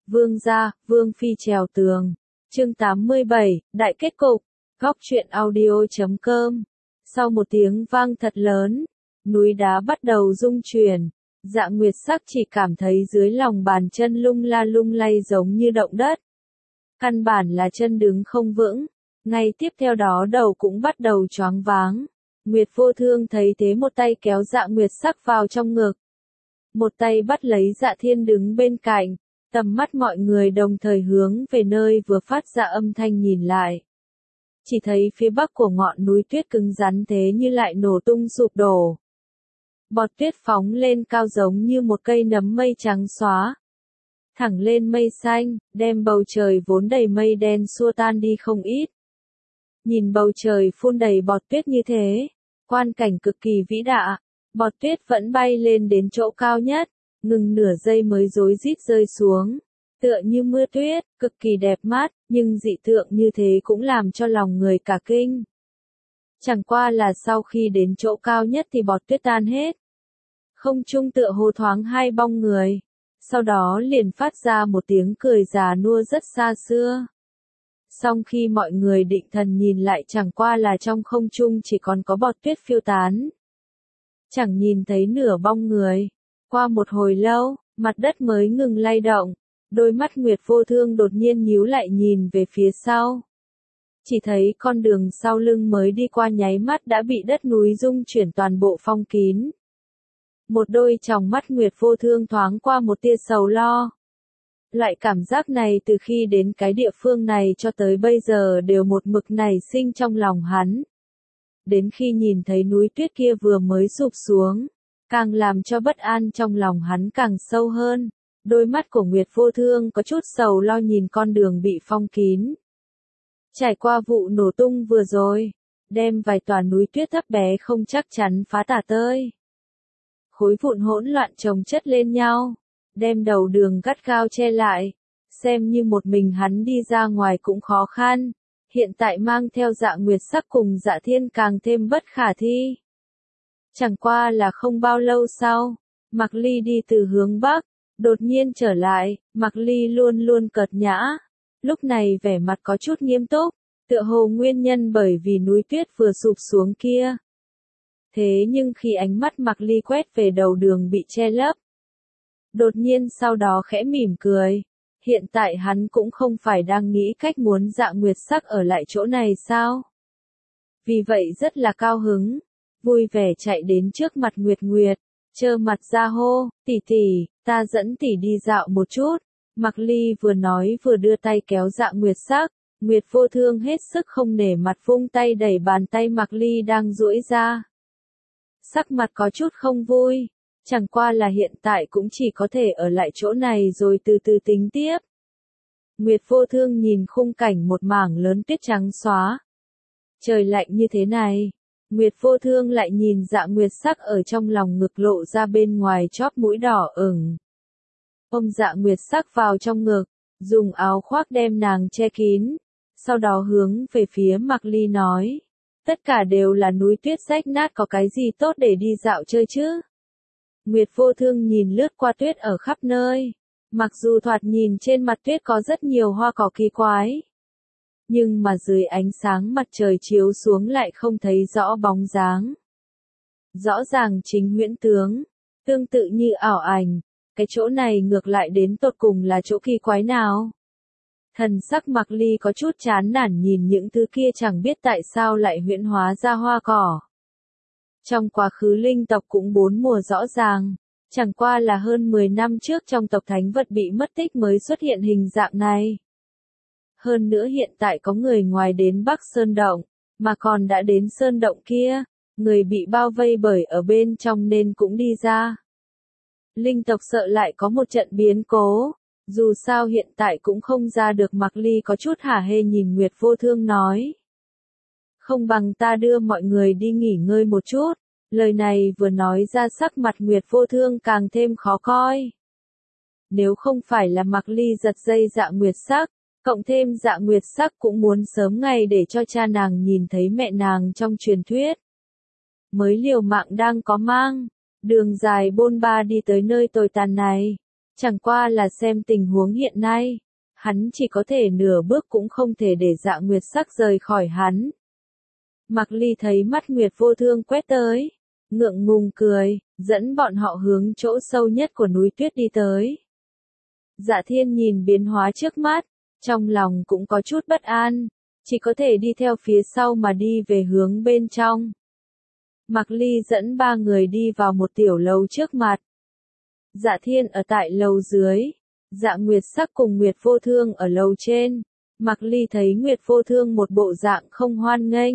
Vương gia, Vương phi trèo tường. Chương 87, đại kết cục. Góc truyện audio.com. Sau một tiếng vang thật lớn, núi đá bắt đầu rung chuyển. Dạ Nguyệt Sắc chỉ cảm thấy dưới lòng bàn chân lung la lung lay giống như động đất. Căn bản là chân đứng không vững. Ngay tiếp theo đó đầu cũng bắt đầu choáng váng. Nguyệt Vô Thương thấy thế một tay kéo Dạ Nguyệt Sắc vào trong ngực. Một tay bắt lấy Dạ Thiên đứng bên cạnh. Tầm mắt mọi người đồng thời hướng về nơi vừa phát ra âm thanh nhìn lại. Chỉ thấy phía bắc của ngọn núi tuyết cứng rắn thế như lại nổ tung sụp đổ. Bọt tuyết phóng lên cao giống như một cây nấm mây trắng xóa. Thẳng lên mây xanh, đem bầu trời vốn đầy mây đen xua tan đi không ít. Nhìn bầu trời phun đầy bọt tuyết như thế, quan cảnh cực kỳ vĩ đại. Bọt tuyết vẫn bay lên đến chỗ cao nhất, ngừng nửa giây mới rối rít rơi xuống. Tựa như mưa tuyết, cực kỳ đẹp mắt, nhưng dị tượng như thế cũng làm cho lòng người cả kinh. Chẳng qua là sau khi đến chỗ cao nhất thì bọt tuyết tan hết. Không trung tựa hồ thoáng hai bóng người. Sau đó liền phát ra một tiếng cười già nua rất xa xưa. Song khi mọi người định thần nhìn lại chẳng qua là trong không trung chỉ còn có bọt tuyết phiêu tán. Chẳng nhìn thấy nửa bóng người. Qua một hồi lâu, mặt đất mới ngừng lay động. Đôi mắt Nguyệt Vô Thương đột nhiên nhíu lại nhìn về phía sau. Chỉ thấy con đường sau lưng mới đi qua nháy mắt đã bị đất núi rung chuyển toàn bộ phong kín. Một đôi tròng mắt Nguyệt Vô Thương thoáng qua một tia sầu lo. Loại cảm giác này từ khi đến cái địa phương này cho tới bây giờ đều một mực nảy sinh trong lòng hắn. Đến khi nhìn thấy núi tuyết kia vừa mới sụp xuống, càng làm cho bất an trong lòng hắn càng sâu hơn. Đôi mắt của Nguyệt Vô Thương có chút sầu lo nhìn con đường bị phong kín. Trải qua vụ nổ tung vừa rồi, đem vài tòa núi tuyết thấp bé không chắc chắn phá tả tơi. Khối vụn hỗn loạn chồng chất lên nhau, đem đầu đường gắt gao che lại, xem như một mình hắn đi ra ngoài cũng khó khăn, hiện tại mang theo Dạ Nguyệt Sắc cùng Dạ Thiên càng thêm bất khả thi. Chẳng qua là không bao lâu sau, Mạc Ly đi từ hướng Bắc, đột nhiên trở lại, Mạc Ly luôn luôn cợt nhã, lúc này vẻ mặt có chút nghiêm túc, tựa hồ nguyên nhân bởi vì núi tuyết vừa sụp xuống kia. Thế nhưng khi ánh mắt Mạc Ly quét về đầu đường bị che lấp, đột nhiên sau đó khẽ mỉm cười, hiện tại hắn cũng không phải đang nghĩ cách muốn Dạ Nguyệt Sắc ở lại chỗ này sao? Vì vậy rất là cao hứng, vui vẻ chạy đến trước mặt Nguyệt Nguyệt, trơ mặt ra hô, tỷ tỷ, ta dẫn tỷ đi dạo một chút. Mạc Ly vừa nói vừa đưa tay kéo Dạ Nguyệt Sắc, Nguyệt Vô Thương hết sức không nể mặt vung tay đẩy bàn tay Mạc Ly đang duỗi ra. Sắc mặt có chút không vui, chẳng qua là hiện tại cũng chỉ có thể ở lại chỗ này rồi từ từ tính tiếp. Nguyệt Vô Thương nhìn khung cảnh một mảng lớn tuyết trắng xóa. Trời lạnh như thế này, Nguyệt Vô Thương lại nhìn Dạ Nguyệt Sắc ở trong lòng ngực lộ ra bên ngoài chóp mũi đỏ ửng. Ôm Dạ Nguyệt Sắc vào trong ngực, dùng áo khoác đem nàng che kín, sau đó hướng về phía Mạc Ly nói, tất cả đều là núi tuyết rách nát có cái gì tốt để đi dạo chơi chứ? Nguyệt Vô Thương nhìn lướt qua tuyết ở khắp nơi, mặc dù thoạt nhìn trên mặt tuyết có rất nhiều hoa cỏ kỳ quái, nhưng mà dưới ánh sáng mặt trời chiếu xuống lại không thấy rõ bóng dáng. Rõ ràng chính huyễn tướng, tương tự như ảo ảnh, cái chỗ này ngược lại đến tột cùng là chỗ kỳ quái nào? Thần sắc Mạc Ly có chút chán nản nhìn những thứ kia chẳng biết tại sao lại huyễn hóa ra hoa cỏ. Trong quá khứ linh tộc cũng bốn mùa rõ ràng, chẳng qua là hơn 10 năm trước trong tộc thánh vật bị mất tích mới xuất hiện hình dạng này. Hơn nữa hiện tại có người ngoài đến Bắc Sơn Động, mà còn đã đến Sơn Động kia, người bị bao vây bởi ở bên trong nên cũng đi ra. Linh tộc sợ lại có một trận biến cố, dù sao hiện tại cũng không ra được. Mạc Ly có chút hả hê nhìn Nguyệt Vô Thương nói. Không bằng ta đưa mọi người đi nghỉ ngơi một chút, lời này vừa nói ra sắc mặt Nguyệt Vô Thương càng thêm khó coi. Nếu không phải là Mạc Ly giật dây Dạ Nguyệt Sắc, cộng thêm Dạ Nguyệt Sắc cũng muốn sớm ngày để cho cha nàng nhìn thấy mẹ nàng trong truyền thuyết. Mới liều mạng đang có mang, đường dài bôn ba đi tới nơi tồi tàn này. Chẳng qua là xem tình huống hiện nay, hắn chỉ có thể nửa bước cũng không thể để Dạ Nguyệt Sắc rời khỏi hắn. Mạc Ly thấy mắt Nguyệt Vô Thương quét tới, ngượng ngùng cười, dẫn bọn họ hướng chỗ sâu nhất của núi tuyết đi tới. Dạ Thiên nhìn biến hóa trước mắt, trong lòng cũng có chút bất an, chỉ có thể đi theo phía sau mà đi về hướng bên trong. Mạc Ly dẫn 3 người đi vào một tiểu lầu trước mặt. Dạ Thiên ở tại lầu dưới, Dạ Nguyệt Sắc cùng Nguyệt Vô Thương ở lầu trên. Mạc Ly thấy Nguyệt Vô Thương một bộ dạng không hoan nghênh,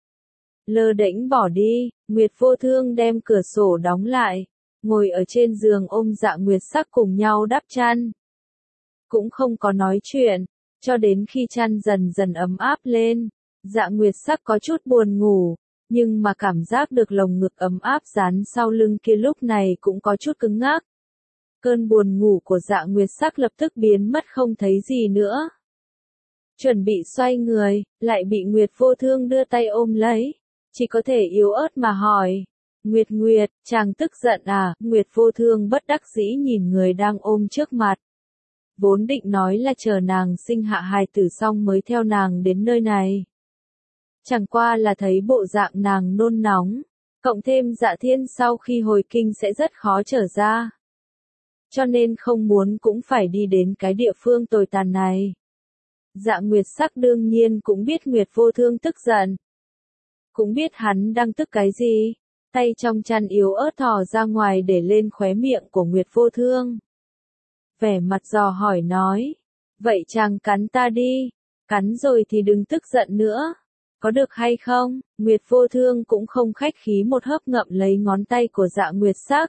lơ đễnh bỏ đi. Nguyệt Vô Thương đem cửa sổ đóng lại, ngồi ở trên giường ôm Dạ Nguyệt Sắc cùng nhau đắp chăn. Cũng không có nói chuyện, cho đến khi chăn dần dần ấm áp lên, Dạ Nguyệt Sắc có chút buồn ngủ, nhưng mà cảm giác được lồng ngực ấm áp dán sau lưng kia lúc này cũng có chút cứng ngắc. Cơn buồn ngủ của Dạ Nguyệt Sắc lập tức biến mất không thấy gì nữa. Chuẩn bị xoay người, lại bị Nguyệt Vô Thương đưa tay ôm lấy, chỉ có thể yếu ớt mà hỏi. Nguyệt Nguyệt, chàng tức giận à? Nguyệt Vô Thương bất đắc dĩ nhìn người đang ôm trước mặt. Vốn định nói là chờ nàng sinh hạ hài tử xong mới theo nàng đến nơi này. Chẳng qua là thấy bộ dạng nàng nôn nóng, cộng thêm Dạ Thiên sau khi hồi kinh sẽ rất khó trở ra. Cho nên không muốn cũng phải đi đến cái địa phương tồi tàn này. Dạ Nguyệt Sắc đương nhiên cũng biết Nguyệt Vô Thương tức giận. Cũng biết hắn đang tức cái gì, tay trong chăn yếu ớt thò ra ngoài để lên khóe miệng của Nguyệt Vô Thương. Vẻ mặt dò hỏi nói, vậy chàng cắn ta đi, cắn rồi thì đừng tức giận nữa, có được hay không? Nguyệt Vô Thương cũng không khách khí một hớp ngậm lấy ngón tay của Dạ Nguyệt Sắc.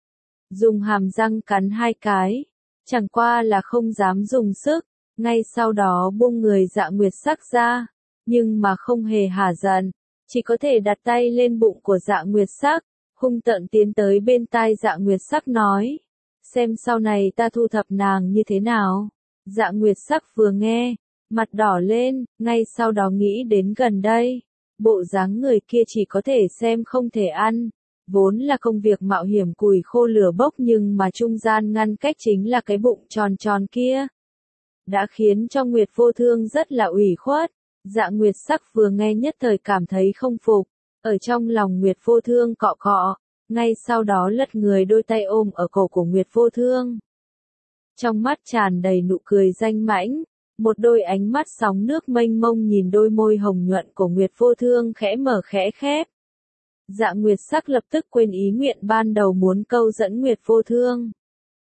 Dùng hàm răng cắn 2 cái, chẳng qua là không dám dùng sức, ngay sau đó buông người Dạ Nguyệt Sắc ra, nhưng mà không hề hả giận, chỉ có thể đặt tay lên bụng của Dạ Nguyệt Sắc, hung tợn tiến tới bên tai Dạ Nguyệt Sắc nói, xem sau này ta thu thập nàng như thế nào. Dạ Nguyệt Sắc vừa nghe, mặt đỏ lên, ngay sau đó nghĩ đến gần đây, bộ dáng người kia chỉ có thể xem không thể ăn. Vốn là công việc mạo hiểm củi khô lửa bốc nhưng mà trung gian ngăn cách chính là cái bụng tròn tròn kia. Đã khiến cho Nguyệt Vô Thương rất là ủy khuất. Dạ Nguyệt Sắc vừa nghe nhất thời cảm thấy không phục, ở trong lòng Nguyệt Vô Thương cọ cọ, ngay sau đó lật người đôi tay ôm ở cổ của Nguyệt Vô Thương. Trong mắt tràn đầy nụ cười danh mãnh, một đôi ánh mắt sóng nước mênh mông nhìn đôi môi hồng nhuận của Nguyệt Vô Thương khẽ mở khẽ khép. Dạ Nguyệt Sắc lập tức quên ý nguyện ban đầu muốn câu dẫn Nguyệt Vô Thương.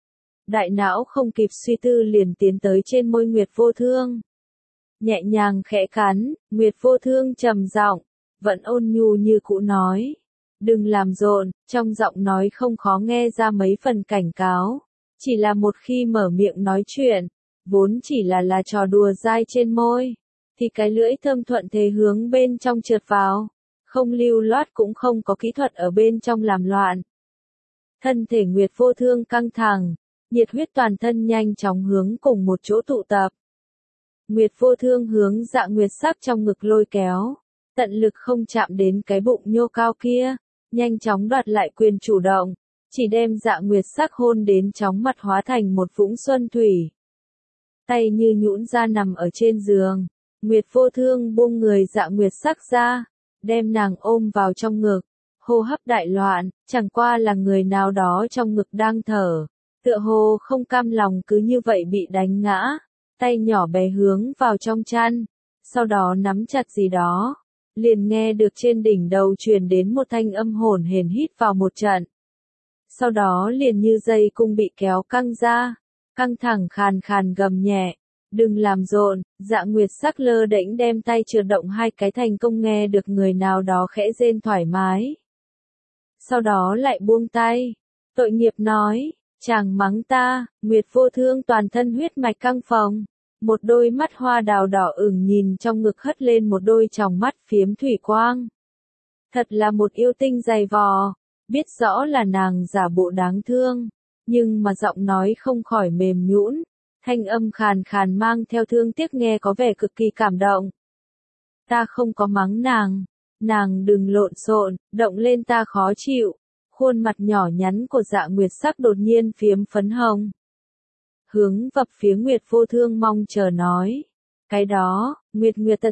Đại não không kịp suy tư liền tiến tới trên môi Nguyệt Vô Thương. Nhẹ nhàng khẽ cắn, Nguyệt Vô Thương trầm giọng, vẫn ôn nhu như cũ nói. Đừng làm rộn, trong giọng nói không khó nghe ra mấy phần cảnh cáo. Chỉ là một khi mở miệng nói chuyện, vốn chỉ là trò đùa dai trên môi, thì cái lưỡi thơm thuận thế hướng bên trong trượt vào. Không lưu loát cũng không có kỹ thuật ở bên trong làm loạn. Thân thể Nguyệt Vô Thương căng thẳng, nhiệt huyết toàn thân nhanh chóng hướng cùng một chỗ tụ tập. Nguyệt Vô Thương hướng Dạ Nguyệt Sắc trong ngực lôi kéo, tận lực không chạm đến cái bụng nhô cao kia, nhanh chóng đoạt lại quyền chủ động, chỉ đem Dạ Nguyệt Sắc hôn đến chóng mặt hóa thành một vũng xuân thủy. Tay như nhũn ra nằm ở trên giường, Nguyệt Vô Thương buông người Dạ Nguyệt Sắc ra, đem nàng ôm vào trong ngực, hô hấp đại loạn, chẳng qua là người nào đó trong ngực đang thở, tựa hồ không cam lòng cứ như vậy bị đánh ngã, tay nhỏ bé hướng vào trong chăn, sau đó nắm chặt gì đó, liền nghe được trên đỉnh đầu truyền đến một thanh âm hổn hển hít vào một trận. Sau đó liền như dây cung bị kéo căng ra, căng thẳng khàn khàn gầm nhẹ. Đừng làm rộn, Dạ Nguyệt Sắc lơ đễnh đem tay trượt động 2 cái thành công nghe được người nào đó khẽ rên thoải mái. Sau đó lại buông tay, tội nghiệp nói, chàng mắng ta. Nguyệt Vô Thương toàn thân huyết mạch căng phồng, một đôi mắt hoa đào đỏ ửng nhìn trong ngực hất lên một đôi tròng mắt phiếm thủy quang. Thật là một yêu tinh dày vò, biết rõ là nàng giả bộ đáng thương, nhưng mà giọng nói không khỏi mềm nhũn. Thanh âm khàn khàn mang theo thương tiếc nghe có vẻ cực kỳ cảm động. Ta không có mắng nàng đừng lộn xộn, động lên ta khó chịu. Khuôn mặt nhỏ nhắn của Dạ Nguyệt Sắc đột nhiên phiếm phấn hồng. hướng vập phía Nguyệt Vô Thương mong chờ nói. Cái đó, Nguyệt thật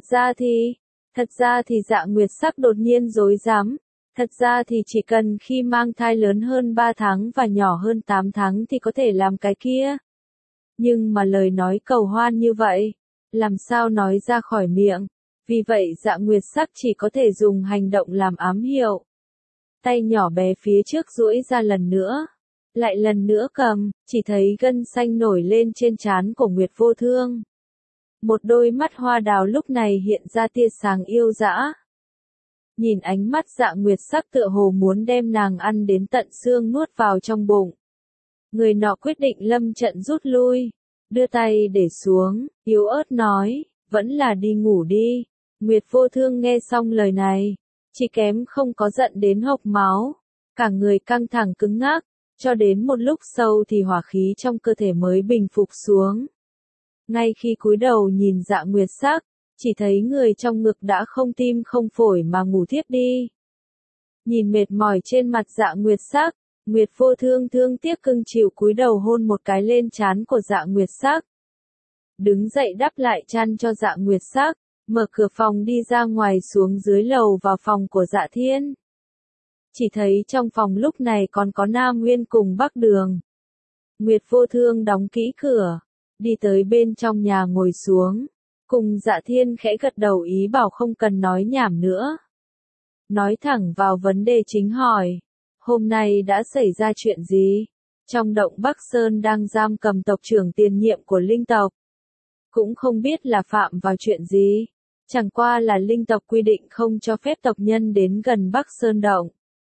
ra thì Dạ Nguyệt Sắc đột nhiên dối dám. Thật ra thì chỉ cần khi mang thai lớn hơn 3 tháng và nhỏ hơn 8 tháng thì có thể làm cái kia. Nhưng mà lời nói cầu hoan như vậy, làm sao nói ra khỏi miệng, vì vậy Dạ Nguyệt Sắc chỉ có thể dùng hành động làm ám hiệu. Tay nhỏ bé phía trước duỗi ra lần nữa, lại lần nữa cầm, chỉ thấy gân xanh nổi lên trên trán của Nguyệt Vô Thương. Một đôi mắt hoa đào lúc này hiện ra tia sáng yêu dã. Nhìn ánh mắt Dạ Nguyệt Sắc tựa hồ muốn đem nàng ăn đến tận xương nuốt vào trong bụng. Người nọ quyết định lâm trận rút lui, đưa tay để xuống, yếu ớt nói, vẫn là đi ngủ đi. Nguyệt Vô Thương nghe xong lời này, chỉ kém không có giận đến hộc máu, cả người căng thẳng cứng ngắc, cho đến một lúc sau thì hỏa khí trong cơ thể mới bình phục xuống. Ngay khi cúi đầu nhìn Dạ Nguyệt Sắc, chỉ thấy người trong ngực đã không tim không phổi mà ngủ thiếp đi. Nhìn mệt mỏi trên mặt Dạ Nguyệt Sắc, Nguyệt Vô Thương thương tiếc cưng chiều cúi đầu hôn một cái lên trán của Dạ Nguyệt Sắc. Đứng dậy đắp lại chăn cho Dạ Nguyệt Sắc, mở cửa phòng đi ra ngoài xuống dưới lầu vào phòng của Dạ Thiên. Chỉ thấy trong phòng lúc này còn có Nam Nguyên cùng Bắc Đường. Nguyệt Vô Thương đóng kỹ cửa, đi tới bên trong nhà ngồi xuống, cùng Dạ Thiên khẽ gật đầu ý bảo không cần nói nhảm nữa. Nói thẳng vào vấn đề chính hỏi, hôm nay đã xảy ra chuyện gì? Trong động Bắc Sơn đang giam cầm tộc trưởng tiền nhiệm của linh tộc. Cũng không biết là phạm vào chuyện gì, chẳng qua là linh tộc quy định không cho phép tộc nhân đến gần Bắc Sơn động.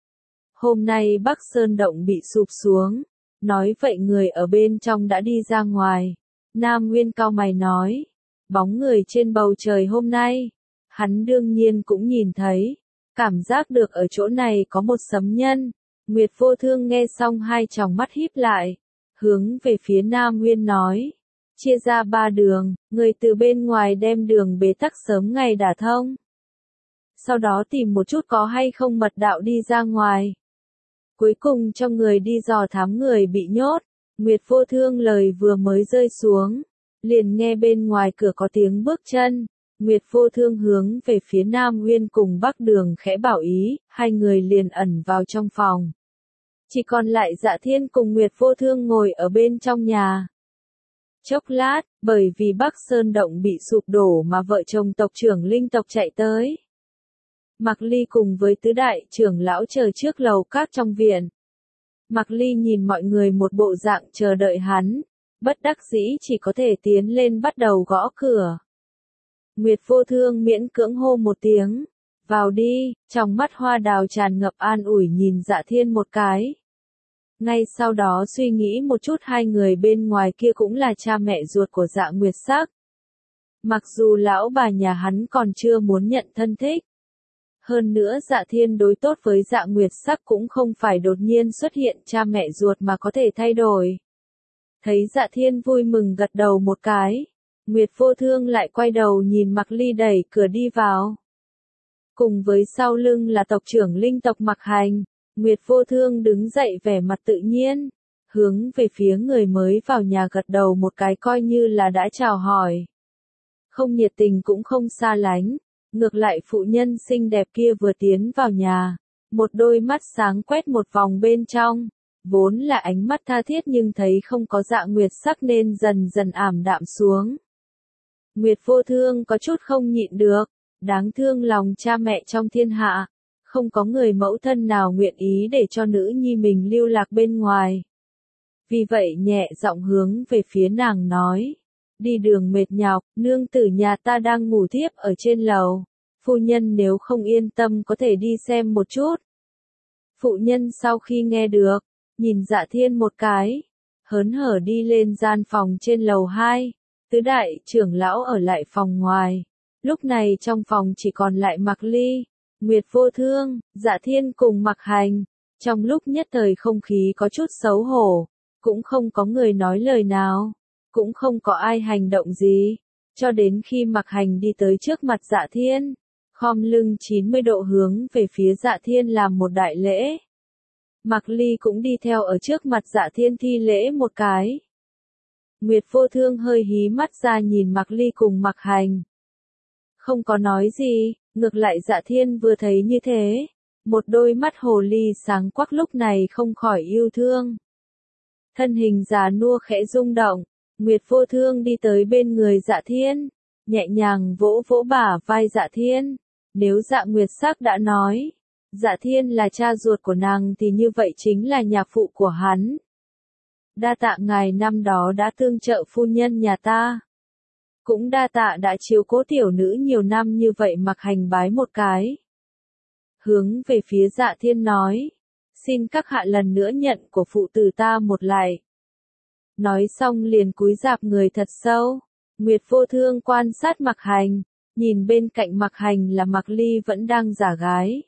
Hôm nay Bắc Sơn động bị sụp xuống, nói vậy người ở bên trong đã đi ra ngoài. Nam Nguyên cau mày nói, bóng người trên bầu trời hôm nay, hắn đương nhiên cũng nhìn thấy, cảm giác được ở chỗ này có một sấm nhân. Nguyệt Vô Thương nghe xong hai tròng mắt híp lại, hướng về phía Nam Nguyên nói, chia ra 3 đường, người từ bên ngoài đem đường bế tắc sớm ngày đả thông. Sau đó tìm một chút có hay không mật đạo đi ra ngoài. Cuối cùng cho người đi dò thám người bị nhốt. Nguyệt Vô Thương lời vừa mới rơi xuống, liền nghe bên ngoài cửa có tiếng bước chân. Nguyệt Vô Thương hướng về phía Nam Nguyên cùng Bắc Đường khẽ bảo ý, hai người liền ẩn vào trong phòng. Chỉ còn lại Dạ Thiên cùng Nguyệt Vô Thương ngồi ở bên trong nhà. Chốc lát, bởi vì Bắc Sơn động bị sụp đổ mà vợ chồng tộc trưởng linh tộc chạy tới. Mạc Ly cùng với tứ đại trưởng lão chờ trước lầu các trong viện. Mạc Ly nhìn mọi người một bộ dạng chờ đợi hắn, bất đắc dĩ chỉ có thể tiến lên bắt đầu gõ cửa. Nguyệt Vô Thương miễn cưỡng hô một tiếng, vào đi, trong mắt hoa đào tràn ngập an ủi nhìn Dạ Thiên một cái. Ngay sau đó suy nghĩ một chút hai người bên ngoài kia cũng là cha mẹ ruột của Dạ Nguyệt Sắc. Mặc dù lão bà nhà hắn còn chưa muốn nhận thân thích. Hơn nữa Dạ Thiên đối tốt với Dạ Nguyệt Sắc cũng không phải đột nhiên xuất hiện cha mẹ ruột mà có thể thay đổi. Thấy Dạ Thiên vui mừng gật đầu một cái, Nguyệt Vô Thương lại quay đầu nhìn Mạc Ly đẩy cửa đi vào. Cùng với sau lưng là tộc trưởng linh tộc Mạc Hành, Nguyệt Vô Thương đứng dậy vẻ mặt tự nhiên, hướng về phía người mới vào nhà gật đầu một cái coi như là đã chào hỏi. Không nhiệt tình cũng không xa lánh, ngược lại phụ nhân xinh đẹp kia vừa tiến vào nhà, một đôi mắt sáng quét một vòng bên trong, vốn là ánh mắt tha thiết nhưng thấy không có Dạ Nguyệt Sắc nên dần dần ảm đạm xuống. Nguyệt Vô Thương có chút không nhịn được, đáng thương lòng cha mẹ trong thiên hạ, không có người mẫu thân nào nguyện ý để cho nữ nhi mình lưu lạc bên ngoài. Vì vậy nhẹ giọng hướng về phía nàng nói, đi đường mệt nhọc, nương tử nhà ta đang ngủ thiếp ở trên lầu, phu nhân nếu không yên tâm có thể đi xem một chút. Phụ nhân sau khi nghe được, nhìn Dạ Thiên một cái, hớn hở đi lên gian phòng trên lầu 2, tứ đại trưởng lão ở lại phòng ngoài. Lúc này trong phòng chỉ còn lại Mạc Ly, Nguyệt Vô Thương, Dạ Thiên cùng Mạc Hành. Trong lúc nhất thời không khí có chút xấu hổ, cũng không có người nói lời nào, cũng không có ai hành động gì, cho đến khi Mạc Hành đi tới trước mặt Dạ Thiên, khom lưng 90 độ hướng về phía Dạ Thiên làm một đại lễ. Mạc Ly cũng đi theo ở trước mặt Dạ Thiên thi lễ một cái. Nguyệt Vô Thương hơi hí mắt ra nhìn Mạc Ly cùng Mạc Hành. Không có nói gì, ngược lại Dạ Thiên vừa thấy như thế, một đôi mắt hồ ly sáng quắc lúc này không khỏi yêu thương. Thân hình già nua khẽ rung động, Nguyệt Vô Thương đi tới bên người Dạ Thiên, nhẹ nhàng vỗ vỗ bả vai Dạ Thiên. Nếu Dạ Nguyệt Sắc đã nói, Dạ Thiên là cha ruột của nàng thì như vậy chính là nhạc phụ của hắn. Đa tạ ngài năm đó đã tương trợ phu nhân nhà ta. Cũng đa tạ đã chiếu cố tiểu nữ nhiều năm như vậy. Mạc Hành bái một cái. Hướng về phía Dạ Thiên nói, xin các hạ lần nữa nhận của phụ tử ta một lại. Nói xong liền cúi rạp người thật sâu. Nguyệt Vô Thương quan sát Mạc Hành, nhìn bên cạnh Mạc Hành là Mạc Ly vẫn đang giả gái.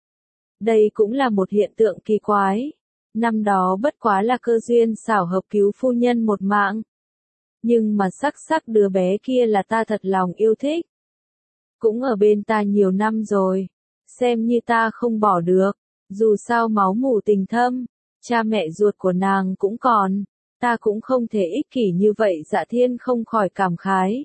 Đây cũng là một hiện tượng kỳ quái. Năm đó bất quá là cơ duyên xảo hợp cứu phu nhân một mạng. Nhưng mà sắc đứa bé kia là ta thật lòng yêu thích. Cũng ở bên ta nhiều năm rồi. Xem như ta không bỏ được. Dù sao máu mủ tình thâm, cha mẹ ruột của nàng cũng còn. Ta cũng không thể ích kỷ như vậy. Dạ Thiên không khỏi cảm khái.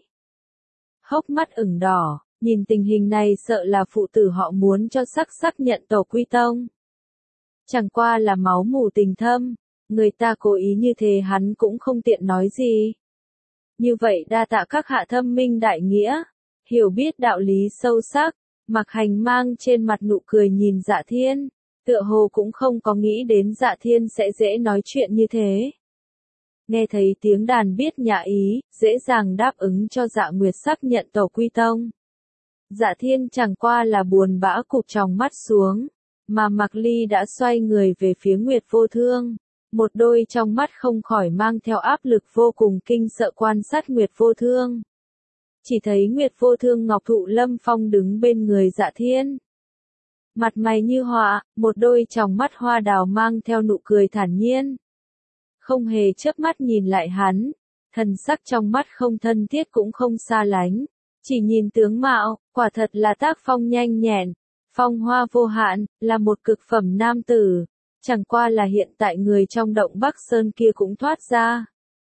Hốc mắt ửng đỏ, nhìn tình hình này sợ là phụ tử họ muốn cho sắc nhận tổ quy tông. Chẳng qua là máu mủ tình thâm, người ta cố ý như thế hắn cũng không tiện nói gì. Như vậy đa tạ các hạ thâm minh đại nghĩa, hiểu biết đạo lý sâu sắc. Mạc Hành mang trên mặt nụ cười nhìn Dạ Thiên, tựa hồ cũng không có nghĩ đến Dạ Thiên sẽ dễ nói chuyện như thế. Nghe thấy tiếng đàn biết nhã ý, dễ dàng đáp ứng cho Dạ Nguyệt Sắc nhận tổ quy tông. Dạ Thiên chẳng qua là buồn bã cụp tròng mắt xuống, mà Mạc Ly đã xoay người về phía Nguyệt Vô Thương. Một đôi trong mắt không khỏi mang theo áp lực vô cùng kinh sợ quan sát Nguyệt Vô Thương. Chỉ thấy Nguyệt Vô Thương ngọc thụ lâm phong đứng bên người Dạ Thiên. Mặt mày như họa, một đôi tròng mắt hoa đào mang theo nụ cười thản nhiên. Không hề chớp mắt nhìn lại hắn, thần sắc trong mắt không thân thiết cũng không xa lánh. Chỉ nhìn tướng mạo, quả thật là tác phong nhanh nhẹn, phong hoa vô hạn, là một cực phẩm nam tử. Chẳng qua là hiện tại người trong động Bắc Sơn kia cũng thoát ra.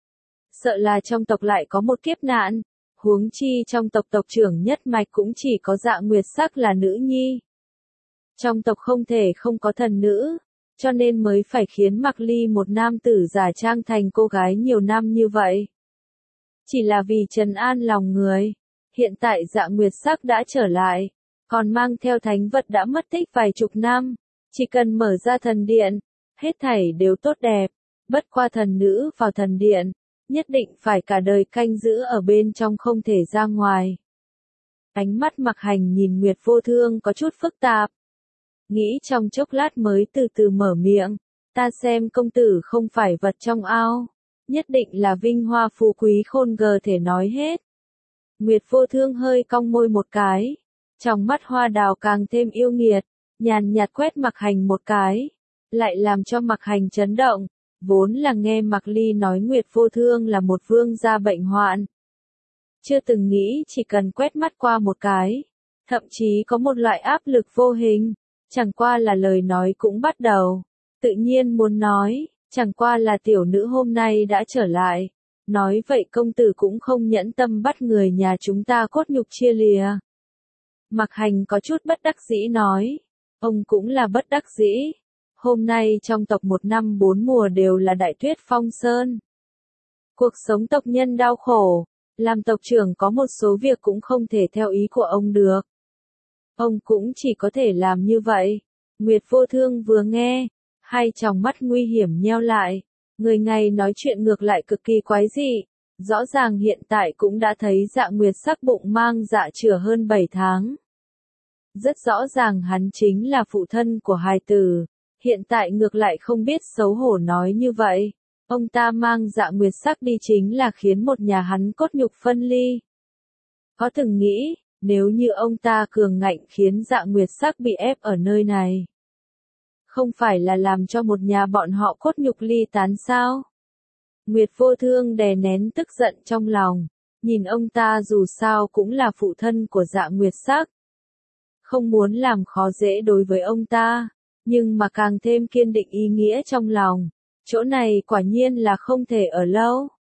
Sợ là trong tộc lại có một kiếp nạn, huống chi trong tộc tộc trưởng nhất mạch cũng chỉ có Dạ Nguyệt Sắc là nữ nhi. Trong tộc không thể không có thần nữ, cho nên mới phải khiến Mạc Ly một nam tử giả trang thành cô gái nhiều năm như vậy. Chỉ là vì trấn an lòng người. Hiện tại Dạ Nguyệt Sắc đã trở lại, còn mang theo thánh vật đã mất tích vài chục năm. Chỉ cần mở ra thần điện, hết thảy đều tốt đẹp. Bất qua thần nữ vào thần điện, nhất định phải cả đời canh giữ ở bên trong không thể ra ngoài. Ánh mắt Mạc Hành nhìn Nguyệt Vô Thương có chút phức tạp. Nghĩ trong chốc lát mới từ từ mở miệng, ta xem công tử không phải vật trong ao, nhất định là vinh hoa phú quý khôn gờ thể nói hết. Nguyệt Vô Thương hơi cong môi một cái, trong mắt hoa đào càng thêm yêu nghiệt, nhàn nhạt quét Mạc Hành một cái, lại làm cho Mạc Hành chấn động, vốn là nghe Mạc Ly nói Nguyệt Vô Thương là một vương gia bệnh hoạn. Chưa từng nghĩ chỉ cần quét mắt qua một cái, thậm chí có một loại áp lực vô hình, chẳng qua là lời nói cũng bắt đầu, tự nhiên muốn nói, chẳng qua là tiểu nữ hôm nay đã trở lại. Nói vậy công tử cũng không nhẫn tâm bắt người nhà chúng ta cốt nhục chia lìa. Mạc Hành có chút bất đắc dĩ nói. Ông cũng là bất đắc dĩ. Hôm nay trong tộc 1 năm 4 mùa đều là đại tuyết phong sơn. Cuộc sống tộc nhân đau khổ. Làm tộc trưởng có một số việc cũng không thể theo ý của ông được. Ông cũng chỉ có thể làm như vậy. Nguyệt Vô Thương vừa nghe, hai tròng mắt nguy hiểm nheo lại. Người ngày nói chuyện ngược lại cực kỳ quái dị. Rõ ràng hiện tại cũng đã thấy Dạ Nguyệt Sắc bụng mang dạ chửa hơn 7 tháng. Rất rõ ràng hắn chính là phụ thân của hài tử. Hiện tại ngược lại không biết xấu hổ nói như vậy. Ông ta mang Dạ Nguyệt Sắc đi chính là khiến một nhà hắn cốt nhục phân ly. Có từng nghĩ, nếu như ông ta cường ngạnh khiến Dạ Nguyệt Sắc bị ép ở nơi này, không phải là làm cho một nhà bọn họ cốt nhục ly tán sao? Nguyệt Vô Thương đè nén tức giận trong lòng, nhìn ông ta dù sao cũng là phụ thân của Dạ Nguyệt Sắc. Không muốn làm khó dễ đối với ông ta, nhưng mà càng thêm kiên định ý nghĩa trong lòng. Chỗ này quả nhiên là không thể ở lâu.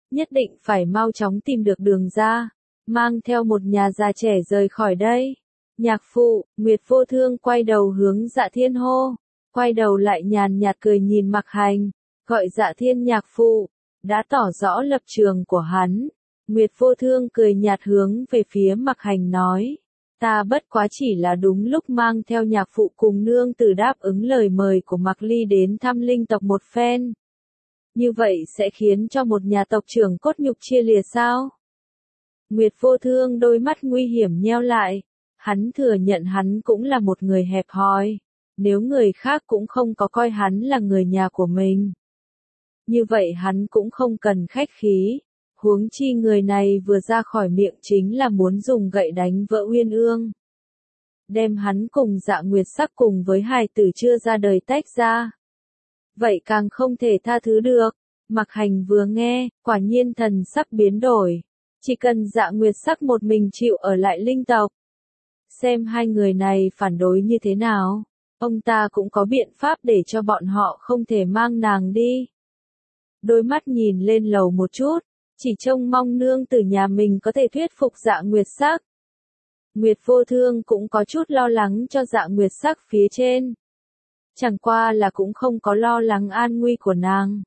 nhất định phải mau chóng tìm được đường ra, mang theo một nhà già trẻ rời khỏi đây. Nhạc phụ, Nguyệt Vô Thương quay đầu hướng Dạ Thiên hô, quay đầu lại nhàn nhạt cười nhìn Mạc Hành, gọi Dạ Thiên nhạc phụ, đã tỏ rõ lập trường của hắn. Nguyệt Vô Thương cười nhạt hướng về phía Mạc Hành nói, ta bất quá chỉ là đúng lúc mang theo nhạc phụ cùng nương tử đáp ứng lời mời của Mạc Ly đến thăm linh tộc một phen. Như vậy sẽ khiến cho một nhà tộc trưởng cốt nhục chia lìa sao? Nguyệt Vô Thương đôi mắt nguy hiểm nheo lại, hắn thừa nhận hắn cũng là một người hẹp hòi, nếu người khác cũng không có coi hắn là người nhà của mình. Như vậy hắn cũng không cần khách khí, huống chi người này vừa ra khỏi miệng chính là muốn dùng gậy đánh vỡ Uyên Ương. Đem hắn cùng Dạ Nguyệt Sắc cùng với hài tử chưa ra đời tách ra. Vậy càng không thể tha thứ được. Mạc Hành vừa nghe, quả nhiên thần sắc biến đổi. Chỉ cần Dạ Nguyệt Sắc một mình chịu ở lại linh tộc. Xem hai người này phản đối như thế nào. Ông ta cũng có biện pháp để cho bọn họ không thể mang nàng đi. Đôi mắt nhìn lên lầu một chút, chỉ trông mong nương tử nhà mình có thể thuyết phục Dạ Nguyệt Sắc. Nguyệt Vô Thương cũng có chút lo lắng cho Dạ Nguyệt Sắc phía trên. Chẳng qua là cũng không có lo lắng an nguy của nàng.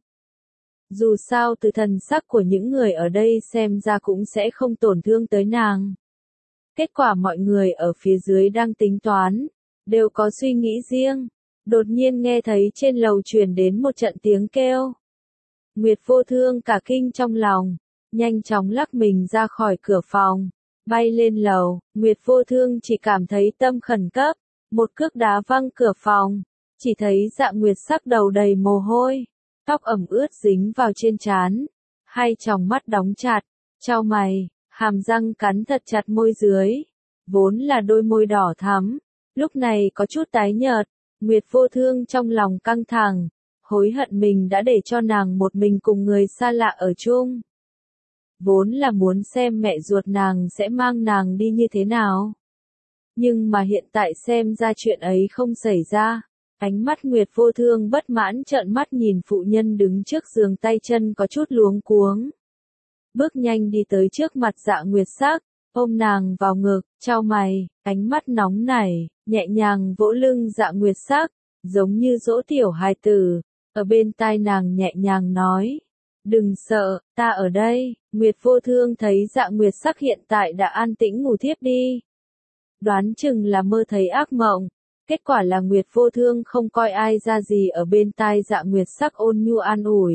Dù sao từ thần sắc của những người ở đây xem ra cũng sẽ không tổn thương tới nàng. Kết quả mọi người ở phía dưới đang tính toán, đều có suy nghĩ riêng. Đột nhiên nghe thấy trên lầu truyền đến một trận tiếng kêu. Nguyệt Vô Thương cả kinh trong lòng, nhanh chóng lắc mình ra khỏi cửa phòng, bay lên lầu. Nguyệt Vô Thương chỉ cảm thấy tâm khẩn cấp, một cước đá văng cửa phòng, chỉ thấy Dạ Nguyệt Sắc đầu đầy mồ hôi, tóc ẩm ướt dính vào trên trán, hai tròng mắt đóng chặt, chau mày, hàm răng cắn thật chặt môi dưới, vốn là đôi môi đỏ thắm, lúc này có chút tái nhợt. Nguyệt Vô Thương trong lòng căng thẳng, hối hận mình đã để cho nàng một mình cùng người xa lạ ở chung. Vốn là muốn xem mẹ ruột nàng sẽ mang nàng đi như thế nào. Nhưng mà hiện tại xem ra chuyện ấy không xảy ra. Ánh mắt Nguyệt Vô Thương bất mãn trợn mắt nhìn phụ nhân đứng trước giường, tay chân có chút luống cuống. Bước nhanh đi tới trước mặt Dạ Nguyệt Sắc, ôm nàng vào ngực, chau mày, ánh mắt nóng nảy, nhẹ nhàng vỗ lưng Dạ Nguyệt Sắc, giống như dỗ tiểu hài tử. Ở bên tai nàng nhẹ nhàng nói, đừng sợ, ta ở đây. Nguyệt Vô Thương thấy Dạ Nguyệt Sắc hiện tại đã an tĩnh ngủ thiếp đi. Đoán chừng là mơ thấy ác mộng. Kết quả là Nguyệt Vô Thương không coi ai ra gì, ở bên tai Dạ Nguyệt Sắc ôn nhu an ủi.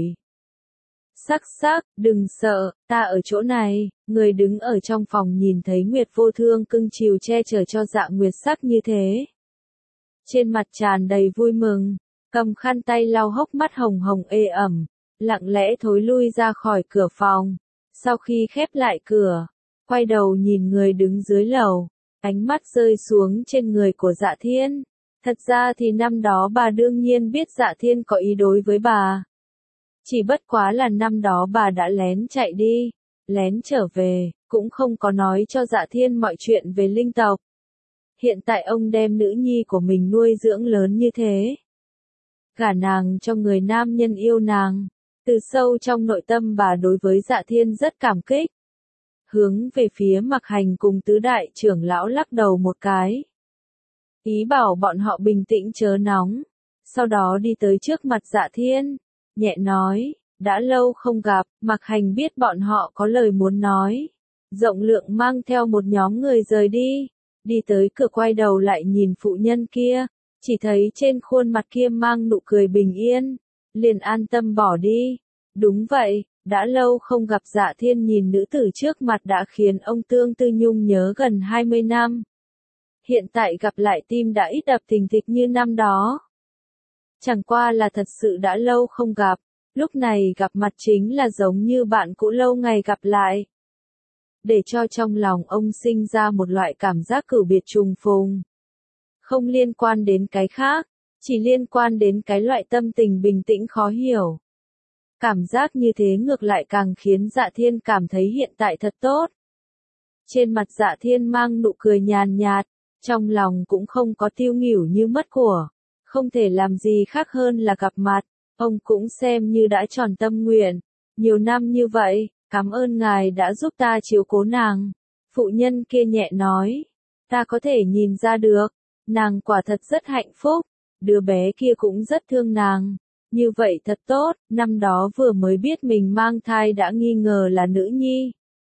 Sắc sắc, đừng sợ, ta ở chỗ này. Người đứng ở trong phòng nhìn thấy Nguyệt Vô Thương cưng chiều che chở cho Dạ Nguyệt Sắc như thế. Trên mặt tràn đầy vui mừng, cầm khăn tay lau hốc mắt hồng hồng ê ẩm, lặng lẽ thối lui ra khỏi cửa phòng. Sau khi khép lại cửa, quay đầu nhìn người đứng dưới lầu, ánh mắt rơi xuống trên người của Dạ Thiên. Thật ra thì năm đó bà đương nhiên biết Dạ Thiên có ý đối với bà. Chỉ bất quá là năm đó bà đã lén chạy đi, lén trở về, cũng không có nói cho Dạ Thiên mọi chuyện về linh tộc. Hiện tại ông đem nữ nhi của mình nuôi dưỡng lớn như thế. Gả nàng cho người nam nhân yêu nàng. Từ sâu trong nội tâm bà đối với Dạ Thiên rất cảm kích. Hướng về phía Mạc Hành cùng tứ đại trưởng lão lắc đầu một cái. Ý bảo bọn họ bình tĩnh chớ nóng. Sau đó đi tới trước mặt Dạ Thiên, nhẹ nói, đã lâu không gặp. Mạc Hành biết bọn họ có lời muốn nói. Rộng lượng mang theo một nhóm người rời đi. Đi tới cửa quay đầu lại nhìn phụ nhân kia. Chỉ thấy trên khuôn mặt kia mang nụ cười bình yên. Liền an tâm bỏ đi. Đúng vậy, đã lâu không gặp. Dạ Thiên nhìn nữ tử trước mặt đã khiến ông Tương Tư Nhung nhớ gần 20 năm. Hiện tại gặp lại tim đã ít đập thình thịch như năm đó. Chẳng qua là thật sự đã lâu không gặp, lúc này gặp mặt chính là giống như bạn cũ lâu ngày gặp lại. Để cho trong lòng ông sinh ra một loại cảm giác cửu biệt trùng phùng. Không liên quan đến cái khác, chỉ liên quan đến cái loại tâm tình bình tĩnh khó hiểu. Cảm giác như thế ngược lại càng khiến Dạ Thiên cảm thấy hiện tại thật tốt. Trên mặt Dạ Thiên mang nụ cười nhàn nhạt, trong lòng cũng không có tiêu nghỉu như mất của. Không thể làm gì khác hơn là gặp mặt, ông cũng xem như đã tròn tâm nguyện. Nhiều năm như vậy, Cảm ơn ngài đã giúp ta chiếu cố nàng. Phụ nhân kia nhẹ nói. Ta có thể nhìn ra được. Nàng quả thật rất hạnh phúc. Đứa bé kia cũng rất thương nàng. Như vậy thật tốt, năm đó vừa mới biết mình mang thai đã nghi ngờ là nữ nhi.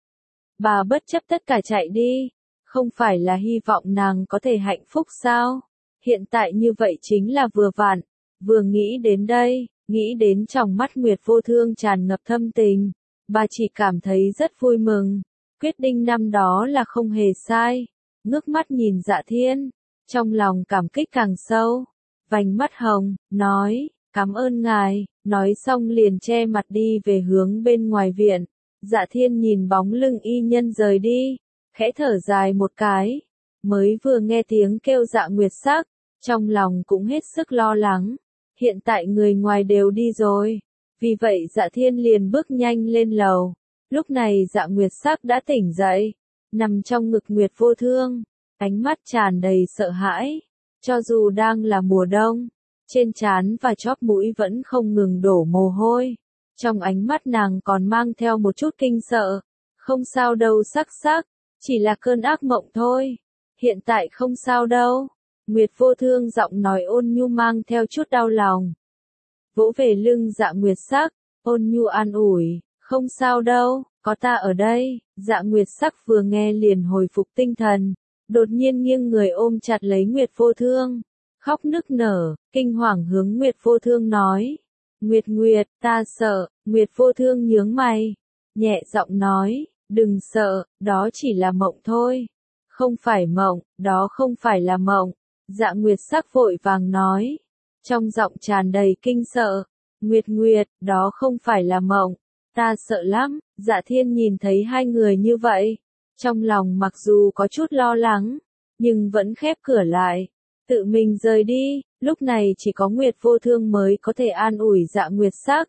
Bà bất chấp tất cả chạy đi. Không phải là hy vọng nàng có thể hạnh phúc sao? Hiện tại như vậy chính là vừa vặn. Vừa nghĩ đến đây, nghĩ đến trong mắt Nguyệt Vô Thương tràn ngập thâm tình. Bà chỉ cảm thấy rất vui mừng. Quyết định năm đó là không hề sai. Ngước mắt nhìn Dạ Thiên. Trong lòng cảm kích càng sâu. Vành mắt hồng, nói, cảm ơn ngài. Nói xong liền che mặt đi về hướng bên ngoài viện. Dạ Thiên nhìn bóng lưng y nhân rời đi. Khẽ thở dài một cái. Mới vừa nghe tiếng kêu Dạ Nguyệt Sắc. Trong lòng cũng hết sức lo lắng. Hiện tại người ngoài đều đi rồi. Vì vậy Dạ Thiên liền bước nhanh lên lầu. Lúc này Dạ Nguyệt Sắc đã tỉnh dậy. Nằm trong ngực Nguyệt Vô Thương. Ánh mắt tràn đầy sợ hãi. Cho dù đang là mùa đông. Trên trán và chóp mũi vẫn không ngừng đổ mồ hôi. Trong ánh mắt nàng còn mang theo một chút kinh sợ. Không sao đâu sắc sắc. Chỉ là cơn ác mộng thôi. Hiện tại không sao đâu. Nguyệt Vô Thương giọng nói ôn nhu mang theo chút đau lòng. Vỗ về lưng Dạ Nguyệt Sắc, ôn nhu an ủi, không sao đâu, có ta ở đây. Dạ Nguyệt Sắc vừa nghe liền hồi phục tinh thần, đột nhiên nghiêng người ôm chặt lấy Nguyệt Vô Thương, khóc nức nở, kinh hoàng hướng Nguyệt Vô Thương nói. Nguyệt Nguyệt, ta sợ. Nguyệt Vô Thương nhướng mày, nhẹ giọng nói, đừng sợ, đó chỉ là mộng thôi. Không phải mộng, đó không phải là mộng. Dạ Nguyệt Sắc vội vàng nói, trong giọng tràn đầy kinh sợ. Nguyệt Nguyệt, đó không phải là mộng. Ta sợ lắm. Dạ Thiên nhìn thấy hai người như vậy. Trong lòng mặc dù có chút lo lắng, nhưng vẫn khép cửa lại. Tự mình rời đi, lúc này chỉ có Nguyệt Vô Thương mới có thể an ủi Dạ Nguyệt Sắc.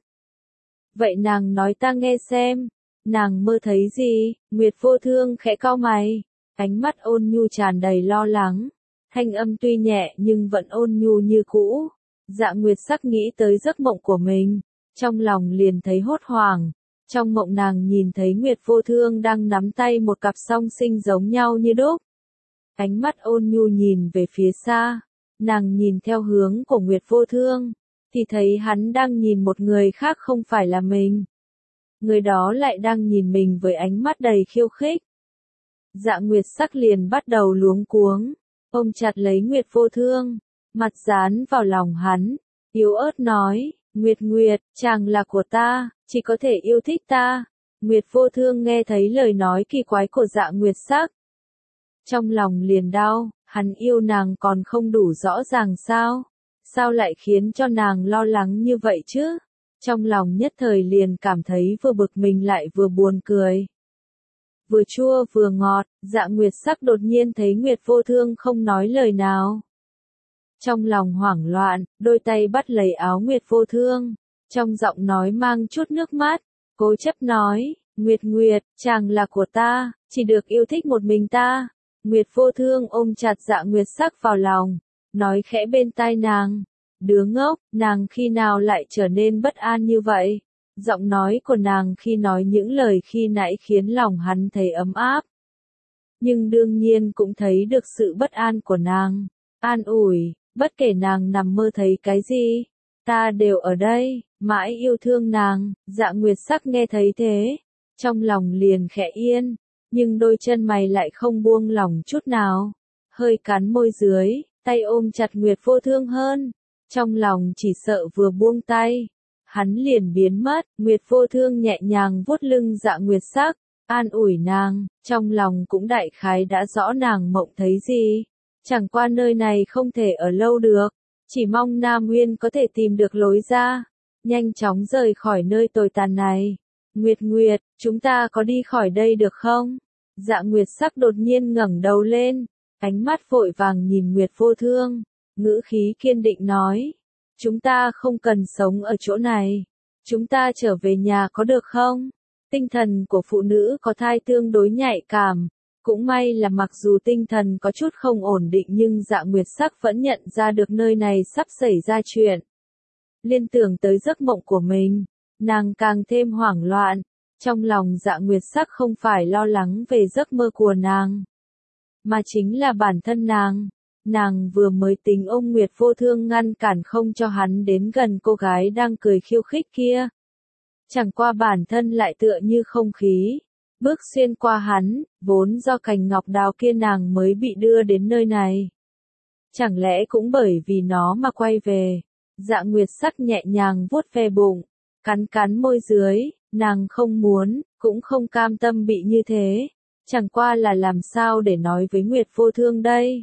Vậy nàng nói ta nghe xem. Nàng mơ thấy gì? Nguyệt Vô Thương khẽ cau mày. Ánh mắt ôn nhu tràn đầy lo lắng. Thanh âm tuy nhẹ nhưng vẫn ôn nhu như cũ. Dạ Nguyệt Sắc nghĩ tới giấc mộng của mình. Trong lòng liền thấy hốt hoảng. Trong mộng nàng nhìn thấy Nguyệt Vô Thương đang nắm tay một cặp song sinh giống nhau như đúc. Ánh mắt ôn nhu nhìn về phía xa. Nàng nhìn theo hướng của Nguyệt Vô Thương. Thì thấy hắn đang nhìn một người khác không phải là mình. Người đó lại đang nhìn mình với ánh mắt đầy khiêu khích. Dạ Nguyệt Sắc liền bắt đầu luống cuống. Ôm chặt lấy Nguyệt Vô Thương. Mặt dán vào lòng hắn. Yếu ớt nói. Nguyệt Nguyệt, chàng là của ta. Chỉ có thể yêu thích ta. Nguyệt Vô Thương nghe thấy lời nói kỳ quái của Dạ Nguyệt Sắc. Trong lòng liền đau. Hắn yêu nàng còn không đủ rõ ràng sao? Sao lại khiến cho nàng lo lắng như vậy chứ? Trong lòng nhất thời liền cảm thấy vừa bực mình lại vừa buồn cười. Vừa chua vừa ngọt, Dạ Nguyệt Sắc đột nhiên thấy Nguyệt Vô Thương không nói lời nào. Trong lòng hoảng loạn, đôi tay bắt lấy áo Nguyệt Vô Thương. Trong giọng nói mang chút nước mắt, cố chấp nói, Nguyệt Nguyệt, chàng là của ta, chỉ được yêu thích một mình ta. Nguyệt Vô Thương ôm chặt Dạ Nguyệt Sắc vào lòng, nói khẽ bên tai nàng. Đứa ngốc, nàng khi nào lại trở nên bất an như vậy? Giọng nói của nàng khi nói những lời khi nãy khiến lòng hắn thấy ấm áp. Nhưng đương nhiên cũng thấy được sự bất an của nàng. An ủi, bất kể nàng nằm mơ thấy cái gì, ta đều ở đây, mãi yêu thương nàng. Dạ Nguyệt Sắc nghe thấy thế, trong lòng liền khẽ yên, nhưng đôi chân mày lại không buông lỏng chút nào. Hơi cắn môi dưới, tay ôm chặt Nguyệt Vô Thương hơn. Trong lòng chỉ sợ vừa buông tay, hắn liền biến mất. Nguyệt Vô Thương nhẹ nhàng vuốt lưng Dạ Nguyệt Sắc, an ủi nàng, trong lòng cũng đại khái đã rõ nàng mộng thấy gì. Chẳng qua nơi này không thể ở lâu được, chỉ mong Nam Nguyên có thể tìm được lối ra, nhanh chóng rời khỏi nơi tồi tàn này. Nguyệt Nguyệt, chúng ta có đi khỏi đây được không? Dạ Nguyệt Sắc đột nhiên ngẩng đầu lên, ánh mắt vội vàng nhìn Nguyệt Vô Thương, ngữ khí kiên định nói, chúng ta không cần sống ở chỗ này, chúng ta trở về nhà có được không? Tinh thần của phụ nữ có thai tương đối nhạy cảm, cũng may là mặc dù tinh thần có chút không ổn định nhưng Dạ Nguyệt Sắc vẫn nhận ra được nơi này sắp xảy ra chuyện. Liên tưởng tới giấc mộng của mình, nàng càng thêm hoảng loạn, Trong lòng Dạ Nguyệt Sắc không phải lo lắng về giấc mơ của nàng, mà chính là bản thân nàng. Nàng vừa mới tính ông Nguyệt Vô Thương ngăn cản không cho hắn đến gần cô gái đang cười khiêu khích kia. Chẳng qua bản thân lại tựa như không khí, bước xuyên qua hắn, vốn do cành ngọc đào kia nàng mới bị đưa đến nơi này. Chẳng lẽ cũng bởi vì nó mà quay về? Dạ Nguyệt Sắc nhẹ nhàng vuốt ve bụng, cắn cắn môi dưới, nàng không muốn, cũng không cam tâm bị như thế. Chẳng qua là làm sao để nói với Nguyệt Vô Thương đây?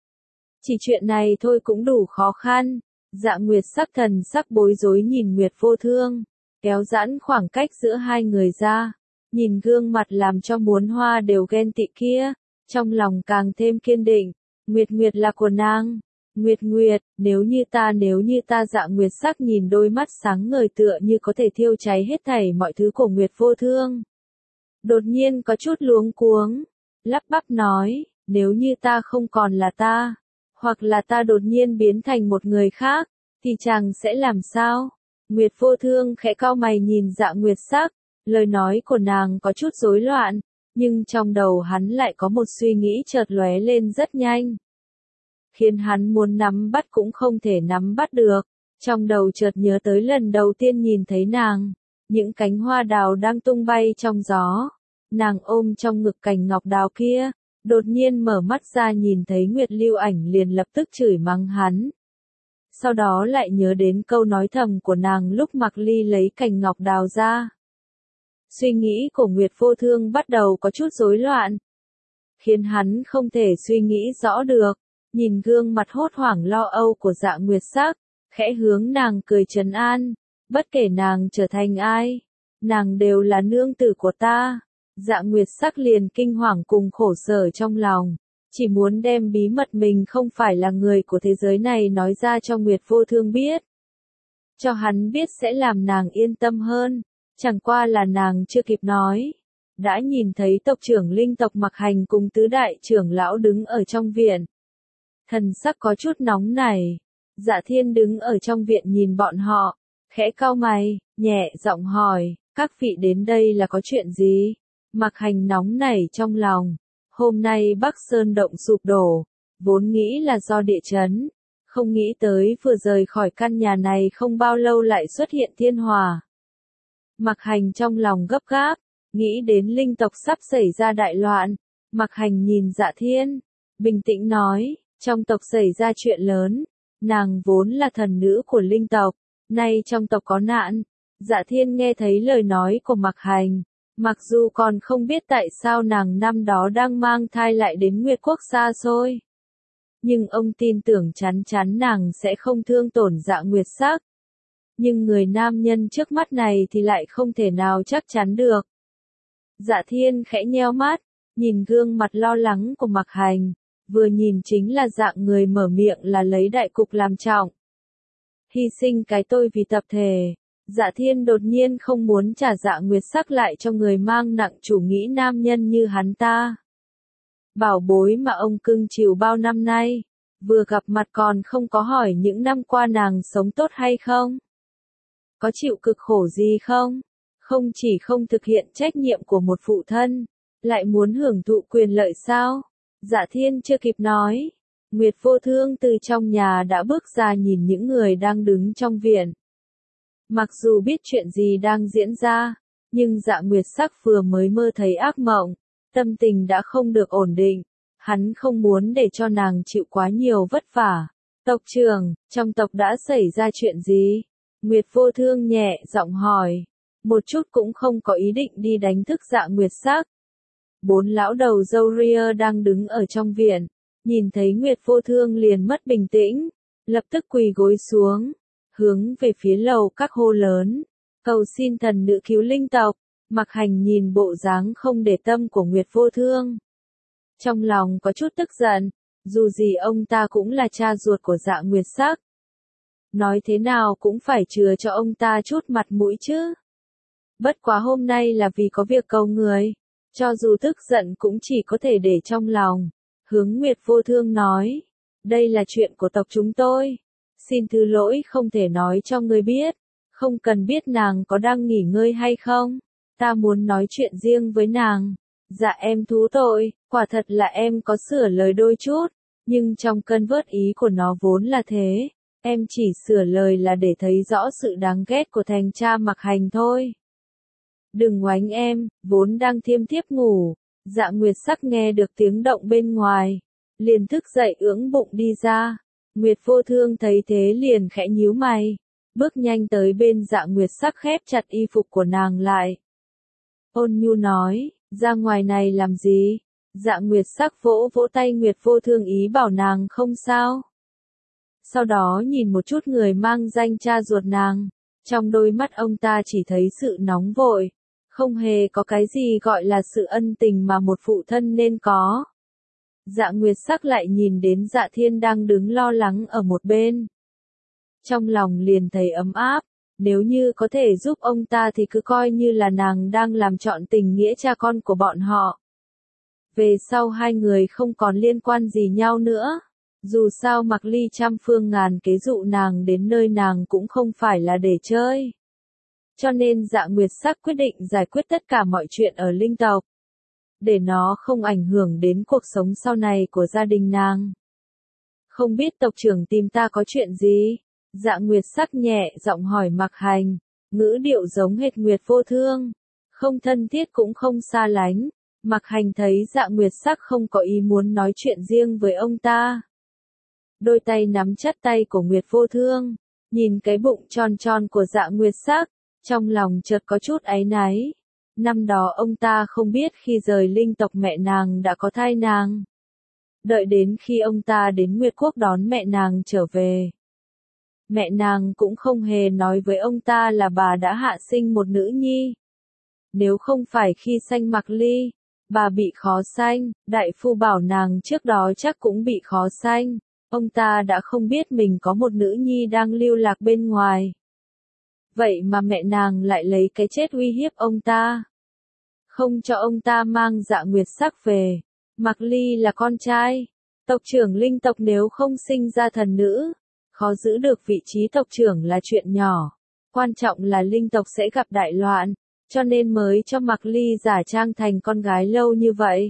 Chỉ chuyện này thôi cũng đủ khó khăn. Dạ Nguyệt Sắc thần sắc bối rối nhìn Nguyệt Vô Thương, kéo giãn khoảng cách giữa hai người ra, nhìn gương mặt làm cho muốn hoa đều ghen tị kia, trong lòng càng thêm kiên định. Nguyệt Nguyệt là của nàng. Nguyệt Nguyệt, nếu như ta. Dạ Nguyệt Sắc nhìn đôi mắt sáng ngời tựa như có thể thiêu cháy hết thảy mọi thứ của Nguyệt Vô Thương. Đột nhiên có chút luống cuống, lắp bắp nói, nếu như ta không còn là ta, hoặc là ta đột nhiên biến thành một người khác, thì chàng sẽ làm sao? Nguyệt Vô Thương khẽ cau mày nhìn Dạ Nguyệt Sắc, lời nói của nàng có chút rối loạn, nhưng trong đầu hắn lại có một suy nghĩ chợt lóe lên rất nhanh, khiến hắn muốn nắm bắt cũng không thể nắm bắt được. Trong đầu chợt nhớ tới lần đầu tiên nhìn thấy nàng, những cánh hoa đào đang tung bay trong gió, nàng ôm trong ngực cành ngọc đào kia, đột nhiên mở mắt ra nhìn thấy Nguyệt Lưu Ảnh liền lập tức chửi mắng hắn. Sau đó lại nhớ đến câu nói thầm của nàng lúc Mạc Ly lấy cành ngọc đào ra. Suy nghĩ của Nguyệt Vô Thương bắt đầu có chút rối loạn, khiến hắn không thể suy nghĩ rõ được. Nhìn gương mặt hốt hoảng lo âu của Dạ Nguyệt Sắc, khẽ hướng nàng cười trấn an, bất kể nàng trở thành ai, nàng đều là nương tử của ta. Dạ Nguyệt Sắc liền kinh hoàng cùng khổ sở trong lòng, chỉ muốn đem bí mật mình không phải là người của thế giới này nói ra cho Nguyệt Vô Thương biết. Cho hắn biết sẽ làm nàng yên tâm hơn, chẳng qua là nàng chưa kịp nói. Đã nhìn thấy tộc trưởng linh tộc Mạc Hành cùng tứ đại trưởng lão đứng ở trong viện. Thần sắc có chút nóng nảy. Dạ Thiên đứng ở trong viện nhìn bọn họ, khẽ cau mày, nhẹ giọng hỏi, các vị đến đây là có chuyện gì? Mạc Hành nóng nảy trong lòng, hôm nay Bắc Sơn động sụp đổ, vốn nghĩ là do địa chấn, không nghĩ tới vừa rời khỏi căn nhà này không bao lâu lại xuất hiện thiên hỏa. Mạc Hành trong lòng gấp gáp, nghĩ đến linh tộc sắp xảy ra đại loạn. Mạc Hành nhìn Dạ Thiên, bình tĩnh nói, trong tộc xảy ra chuyện lớn, nàng vốn là thần nữ của linh tộc, nay trong tộc có nạn. Dạ Thiên nghe thấy lời nói của Mạc Hành, mặc dù còn không biết tại sao nàng năm đó đang mang thai lại đến Nguyệt Quốc xa xôi, nhưng ông tin tưởng chắn chắn nàng sẽ không thương tổn Dạ Nguyệt Sắc. Nhưng người nam nhân trước mắt này thì lại không thể nào chắc chắn được. Dạ Thiên khẽ nheo mắt, nhìn gương mặt lo lắng của Mạc Hành, vừa nhìn chính là dạng người mở miệng là lấy đại cục làm trọng. Hy sinh cái tôi vì tập thể. Dạ Thiên đột nhiên không muốn trả Dạ Nguyệt Sắc lại cho người mang nặng chủ nghĩa nam nhân như hắn ta. Bảo bối mà ông cưng chiều bao năm nay, vừa gặp mặt còn không có hỏi những năm qua nàng sống tốt hay không? Có chịu cực khổ gì không? Không chỉ không thực hiện trách nhiệm của một phụ thân, lại muốn hưởng thụ quyền lợi sao? Dạ Thiên chưa kịp nói, Nguyệt Vô Thương từ trong nhà đã bước ra nhìn những người đang đứng trong viện. Mặc dù biết chuyện gì đang diễn ra, nhưng Dạ Nguyệt Sắc vừa mới mơ thấy ác mộng, tâm tình đã không được ổn định, hắn không muốn để cho nàng chịu quá nhiều vất vả. Tộc trưởng, trong tộc đã xảy ra chuyện gì? Nguyệt Vô Thương nhẹ giọng hỏi, một chút cũng không có ý định đi đánh thức Dạ Nguyệt Sắc. Bốn lão đầu râu ria đang đứng ở trong viện, nhìn thấy Nguyệt Vô Thương liền mất bình tĩnh, lập tức quỳ gối xuống, hướng về phía lầu các hô lớn, cầu xin thần nữ cứu linh tộc. Mạc Hành nhìn bộ dáng không để tâm của Nguyệt Vô Thương, trong lòng có chút tức giận, dù gì ông ta cũng là cha ruột của Dạ Nguyệt Sắc. Nói thế nào cũng phải chừa cho ông ta chút mặt mũi chứ. Bất quá hôm nay là vì có việc cầu người, cho dù tức giận cũng chỉ có thể để trong lòng. Hướng Nguyệt Vô Thương nói, đây là chuyện của tộc chúng tôi, xin thứ lỗi không thể nói cho ngươi biết, không cần biết nàng có đang nghỉ ngơi hay không. Ta muốn nói chuyện riêng với nàng. Dạ em thú tội, quả thật là em có sửa lời đôi chút, nhưng trong cơn vớt ý của nó vốn là thế, em chỉ sửa lời là để thấy rõ sự đáng ghét của thành cha Mặc Hành thôi. Đừng oánh em, vốn đang thiêm thiếp ngủ. Dạ Nguyệt Sắc nghe được tiếng động bên ngoài, liền thức dậy ưỡng bụng đi ra. Nguyệt Vô Thương thấy thế liền khẽ nhíu mày, bước nhanh tới bên Dạ Nguyệt Sắc khép chặt y phục của nàng lại. Ôn nhu nói, ra ngoài này làm gì? Dạ Nguyệt Sắc vỗ vỗ tay Nguyệt Vô Thương ý bảo nàng không sao. Sau đó nhìn một chút người mang danh cha ruột nàng, trong đôi mắt ông ta chỉ thấy sự nóng vội, không hề có cái gì gọi là sự ân tình mà một phụ thân nên có. Dạ Nguyệt Sắc lại nhìn đến Dạ Thiên đang đứng lo lắng ở một bên. Trong lòng liền thấy ấm áp, nếu như có thể giúp ông ta thì cứ coi như là nàng đang làm trọn tình nghĩa cha con của bọn họ. Về sau hai người không còn liên quan gì nhau nữa. Dù sao Mặc Ly trăm phương ngàn kế dụ nàng đến nơi nàng cũng không phải là để chơi. Cho nên Dạ Nguyệt Sắc quyết định giải quyết tất cả mọi chuyện ở linh tộc, để nó không ảnh hưởng đến cuộc sống sau này của gia đình nàng. Không biết tộc trưởng tìm ta có chuyện gì? Dạ Nguyệt Sắc nhẹ giọng hỏi Mặc Hành, ngữ điệu giống hệt Nguyệt Vô Thương, không thân thiết cũng không xa lánh. Mặc Hành thấy Dạ Nguyệt Sắc không có ý muốn nói chuyện riêng với ông ta. Đôi tay nắm chặt tay của Nguyệt Vô Thương, nhìn cái bụng tròn tròn của Dạ Nguyệt Sắc, trong lòng chợt có chút áy náy. Năm đó ông ta không biết khi rời linh tộc mẹ nàng đã có thai nàng. Đợi đến khi ông ta đến Nguyệt Quốc đón mẹ nàng trở về, mẹ nàng cũng không hề nói với ông ta là bà đã hạ sinh một nữ nhi. Nếu không phải khi sanh Mặc Ly, bà bị khó sanh, đại phu bảo nàng trước đó chắc cũng bị khó sanh, ông ta đã không biết mình có một nữ nhi đang lưu lạc bên ngoài. Vậy mà mẹ nàng lại lấy cái chết uy hiếp ông ta, không cho ông ta mang Dạ Nguyệt Sắc về. Mặc Ly là con trai, tộc trưởng linh tộc nếu không sinh ra thần nữ, khó giữ được vị trí tộc trưởng là chuyện nhỏ. Quan trọng là linh tộc sẽ gặp đại loạn, cho nên mới cho Mặc Ly giả trang thành con gái lâu như vậy.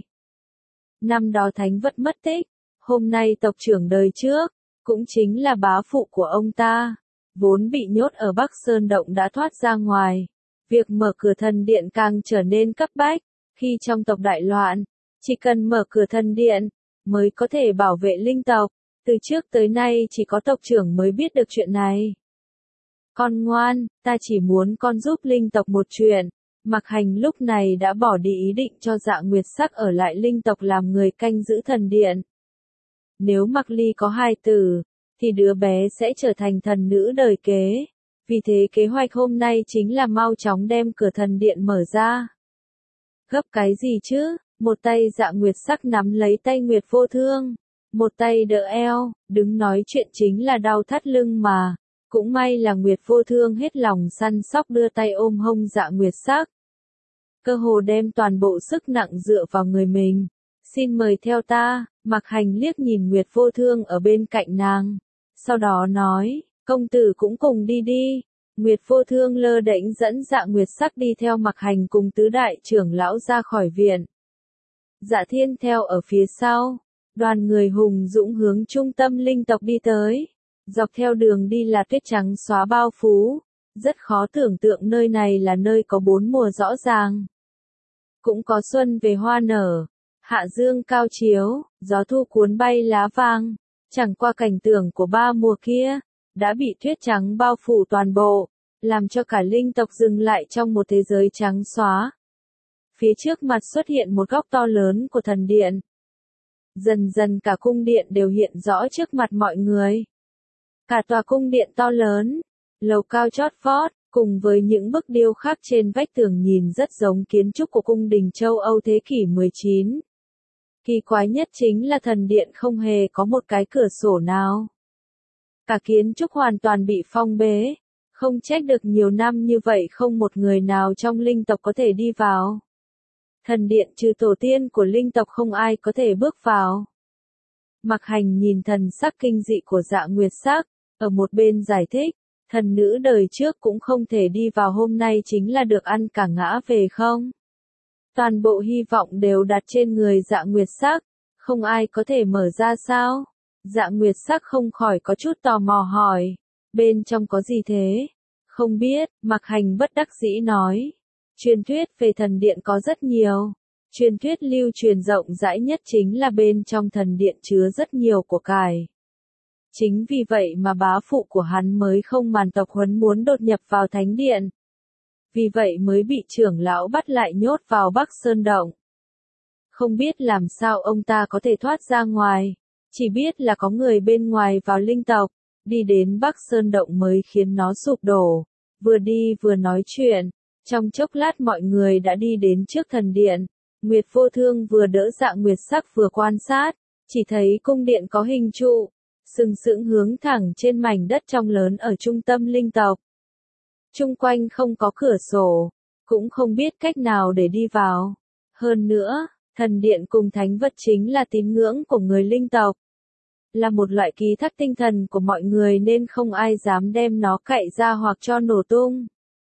Năm đó Thánh Vật mất tích, hôm nay tộc trưởng đời trước, cũng chính là bá phụ của ông ta, vốn bị nhốt ở Bắc Sơn Động đã thoát ra ngoài. Việc mở cửa thần điện càng trở nên cấp bách, khi trong tộc đại loạn, chỉ cần mở cửa thần điện, mới có thể bảo vệ linh tộc. Từ trước tới nay chỉ có tộc trưởng mới biết được chuyện này. Con ngoan, ta chỉ muốn con giúp linh tộc một chuyện. Mặc Hành lúc này đã bỏ đi ý định cho Dạ Nguyệt Sắc ở lại linh tộc làm người canh giữ thần điện. Nếu Mặc Ly có hài tử, thì đứa bé sẽ trở thành thần nữ đời kế. Vì thế kế hoạch hôm nay chính là mau chóng đem cửa thần điện mở ra. Gấp cái gì chứ? Một tay Dạ Nguyệt Sắc nắm lấy tay Nguyệt Vô Thương, một tay đỡ eo, đứng nói chuyện chính là đau thắt lưng mà. Cũng may là Nguyệt Vô Thương hết lòng săn sóc đưa tay ôm hông Dạ Nguyệt Sắc, cơ hồ đem toàn bộ sức nặng dựa vào người mình. Xin mời theo ta. Mặc Hành liếc nhìn Nguyệt Vô Thương ở bên cạnh nàng, sau đó nói, công tử cũng cùng đi đi. Nguyệt Vô Thương lơ đễnh dẫn Dạ Nguyệt Sắc đi theo Mặc Hành cùng tứ đại trưởng lão ra khỏi viện. Dạ Thiên theo ở phía sau, đoàn người hùng dũng hướng trung tâm linh tộc đi tới. Dọc theo đường đi là tuyết trắng xóa bao phủ, rất khó tưởng tượng nơi này là nơi có 4 mùa rõ ràng. Cũng có xuân về hoa nở, hạ dương cao chiếu, gió thu cuốn bay lá vàng. Chẳng qua cảnh tượng của 3 mùa kia, đã bị tuyết trắng bao phủ toàn bộ, làm cho cả linh tộc dừng lại trong một thế giới trắng xóa. Phía trước mặt xuất hiện một góc to lớn của thần điện. Dần dần cả cung điện đều hiện rõ trước mặt mọi người. Cả tòa cung điện to lớn, lầu cao chót vót, cùng với những bức điêu khắc trên vách tường nhìn rất giống kiến trúc của cung đình châu Âu thế kỷ 19. Kỳ quái nhất chính là thần điện không hề có một cái cửa sổ nào. Cả kiến trúc hoàn toàn bị phong bế, không trách được nhiều năm như vậy không một người nào trong linh tộc có thể đi vào. Thần điện trừ tổ tiên của linh tộc không ai có thể bước vào. Mặc Hành nhìn thần sắc kinh dị của Dạ Nguyệt Sắc, ở một bên giải thích, Thần nữ đời trước cũng không thể đi vào hôm nay chính là được ăn cả ngã về không? Toàn bộ hy vọng đều đặt trên người Dạ Nguyệt Sắc, không ai có thể mở ra sao? Dạ Nguyệt Sắc không khỏi có chút tò mò hỏi, bên trong có gì thế? Không biết, Mặc Hành bất đắc dĩ nói. Truyền thuyết về thần điện có rất nhiều. Truyền thuyết lưu truyền rộng rãi nhất chính là bên trong thần điện chứa rất nhiều của cải. Chính vì vậy mà bá phụ của hắn mới không màn tộc huấn muốn đột nhập vào thánh điện. Vì vậy mới bị trưởng lão bắt lại nhốt vào Bắc Sơn Động. Không biết làm sao ông ta có thể thoát ra ngoài, chỉ biết là có người bên ngoài vào linh tộc, đi đến Bắc Sơn Động mới khiến nó sụp đổ. Vừa đi vừa nói chuyện, trong chốc lát mọi người đã đi đến trước thần điện. Nguyệt Vô Thương vừa đỡ Dạ Nguyệt Sắc vừa quan sát, chỉ thấy cung điện có hình trụ, sừng sững hướng thẳng trên mảnh đất trong lớn ở trung tâm linh tộc. Chung quanh không có cửa sổ, cũng không biết cách nào để đi vào. Hơn nữa, thần điện cùng thánh vật chính là tín ngưỡng của người linh tộc. Là một loại ký thác tinh thần của mọi người nên không ai dám đem nó cậy ra hoặc cho nổ tung.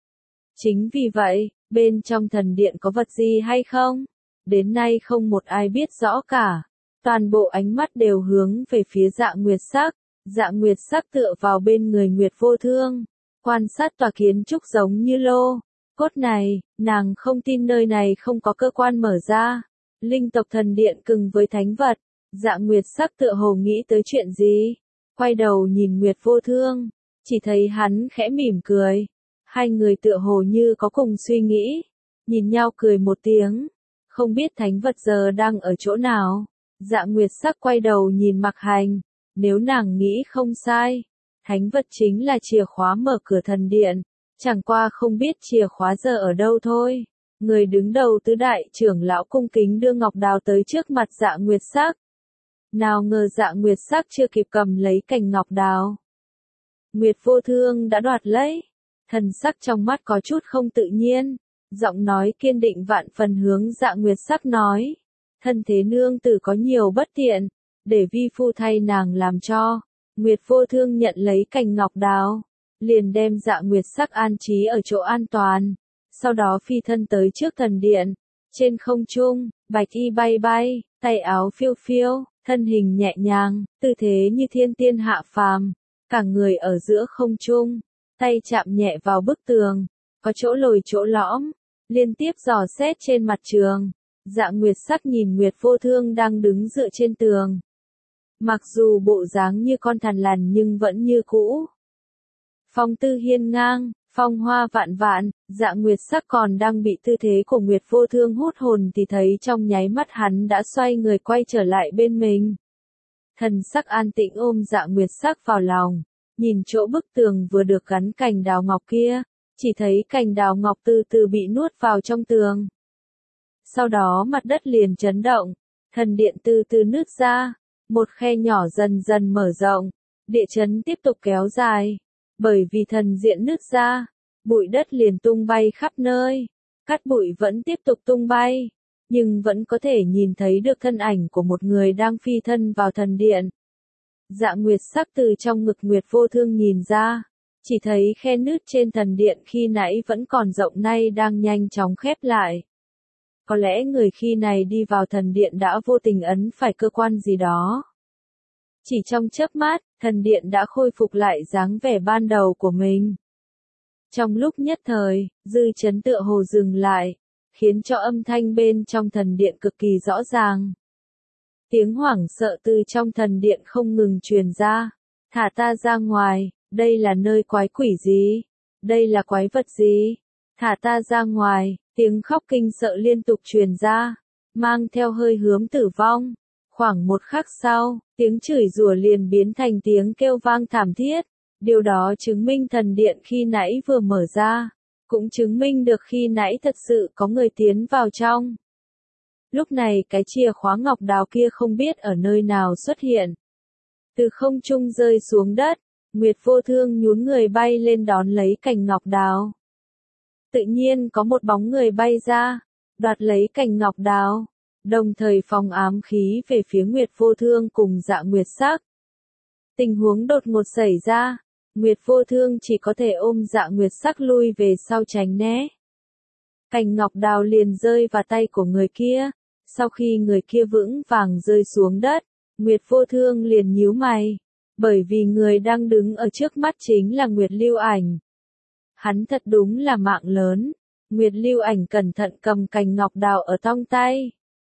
Chính vì vậy, bên trong thần điện có vật gì hay không? Đến nay không một ai biết rõ cả. Toàn bộ ánh mắt đều hướng về phía Dạ Nguyệt Sắc. Dạ Nguyệt Sắc tựa vào bên người Nguyệt Vô Thương, quan sát tòa kiến trúc giống như lô cốt này, nàng không tin nơi này không có cơ quan mở ra. Linh tộc thần điện cứng với thánh vật. Dạ Nguyệt Sắc tựa hồ nghĩ tới chuyện gì, quay đầu nhìn Nguyệt Vô Thương, chỉ thấy hắn khẽ mỉm cười. Hai người tựa hồ như có cùng suy nghĩ, nhìn nhau cười một tiếng, không biết thánh vật giờ đang ở chỗ nào. Dạ Nguyệt Sắc quay đầu nhìn Mặc Hành, nếu nàng nghĩ không sai, thánh vật chính là chìa khóa mở cửa thần điện, chẳng qua không biết chìa khóa giờ ở đâu thôi. Người đứng đầu tứ đại trưởng lão cung kính đưa ngọc đào tới trước mặt Dạ Nguyệt Sắc. Nào ngờ Dạ Nguyệt Sắc chưa kịp cầm lấy cành ngọc đào, Nguyệt Vô Thương đã đoạt lấy. Thần sắc trong mắt có chút không tự nhiên, giọng nói kiên định vạn phần hướng Dạ Nguyệt Sắc nói, thân thế nương tử có nhiều bất tiện, để vi phu thay nàng làm cho. Nguyệt Vô Thương nhận lấy cành ngọc đào, liền đem Dạ Nguyệt Sắc an trí ở chỗ an toàn, sau đó phi thân tới trước thần điện. Trên không trung, bạch y bay bay, tay áo phiêu phiêu, thân hình nhẹ nhàng, tư thế như thiên tiên hạ phàm, cả người ở giữa không trung, tay chạm nhẹ vào bức tường, có chỗ lồi chỗ lõm, liên tiếp dò xét trên mặt trường. Dạ Nguyệt Sắc nhìn Nguyệt Vô Thương đang đứng dựa trên tường. Mặc dù bộ dáng như con thằn lằn nhưng vẫn như cũ. Phong tư hiên ngang, phong hoa vạn vạn. Dạ Nguyệt Sắc còn đang bị tư thế của Nguyệt Vô Thương hút hồn thì thấy trong nháy mắt hắn đã xoay người quay trở lại bên mình. Thần sắc an tĩnh ôm Dạ Nguyệt Sắc vào lòng, nhìn chỗ bức tường vừa được gắn cành đào ngọc kia, chỉ thấy cành đào ngọc từ từ bị nuốt vào trong tường. Sau đó mặt đất liền chấn động, thần điện từ từ nứt ra, một khe nhỏ dần dần mở rộng, địa chấn tiếp tục kéo dài. Bởi vì thần diện nứt ra, bụi đất liền tung bay khắp nơi, cát bụi vẫn tiếp tục tung bay, nhưng vẫn có thể nhìn thấy được thân ảnh của một người đang phi thân vào thần điện. Dạ Nguyệt Sắc từ trong ngực Nguyệt Vô Thương nhìn ra, chỉ thấy khe nứt trên thần điện khi nãy vẫn còn rộng nay đang nhanh chóng khép lại. Có lẽ người khi này đi vào thần điện đã vô tình ấn phải cơ quan gì đó. Chỉ trong chớp mắt, thần điện đã khôi phục lại dáng vẻ ban đầu của mình. Trong lúc nhất thời, dư chấn tựa hồ dừng lại, khiến cho âm thanh bên trong thần điện cực kỳ rõ ràng. Tiếng hoảng sợ từ trong thần điện không ngừng truyền ra. Thả ta ra ngoài, đây là nơi quái quỷ gì? Đây là quái vật gì? Thả ta ra ngoài, tiếng khóc kinh sợ liên tục truyền ra, mang theo hơi hướng tử vong. Khoảng một khắc sau, tiếng chửi rủa liền biến thành tiếng kêu vang thảm thiết. Điều đó chứng minh thần điện khi nãy vừa mở ra, cũng chứng minh được khi nãy thật sự có người tiến vào trong. Lúc này cái chìa khóa ngọc đào kia không biết ở nơi nào xuất hiện. Từ không trung rơi xuống đất, Nguyệt Vô Thương nhún người bay lên đón lấy cành ngọc đào. Tự nhiên có một bóng người bay ra, đoạt lấy cành ngọc đào, đồng thời phóng ám khí về phía Nguyệt Vô Thương cùng Dạ Nguyệt Sắc. Tình huống đột ngột xảy ra, Nguyệt Vô Thương chỉ có thể ôm Dạ Nguyệt Sắc lui về sau tránh né. Cành ngọc đào liền rơi vào tay của người kia, sau khi người kia vững vàng rơi xuống đất, Nguyệt Vô Thương liền nhíu mày, bởi vì người đang đứng ở trước mắt chính là Nguyệt Lưu Ảnh. Hắn thật đúng là mạng lớn. Nguyệt Lưu Ảnh cẩn thận cầm cành ngọc đào ở trong tay.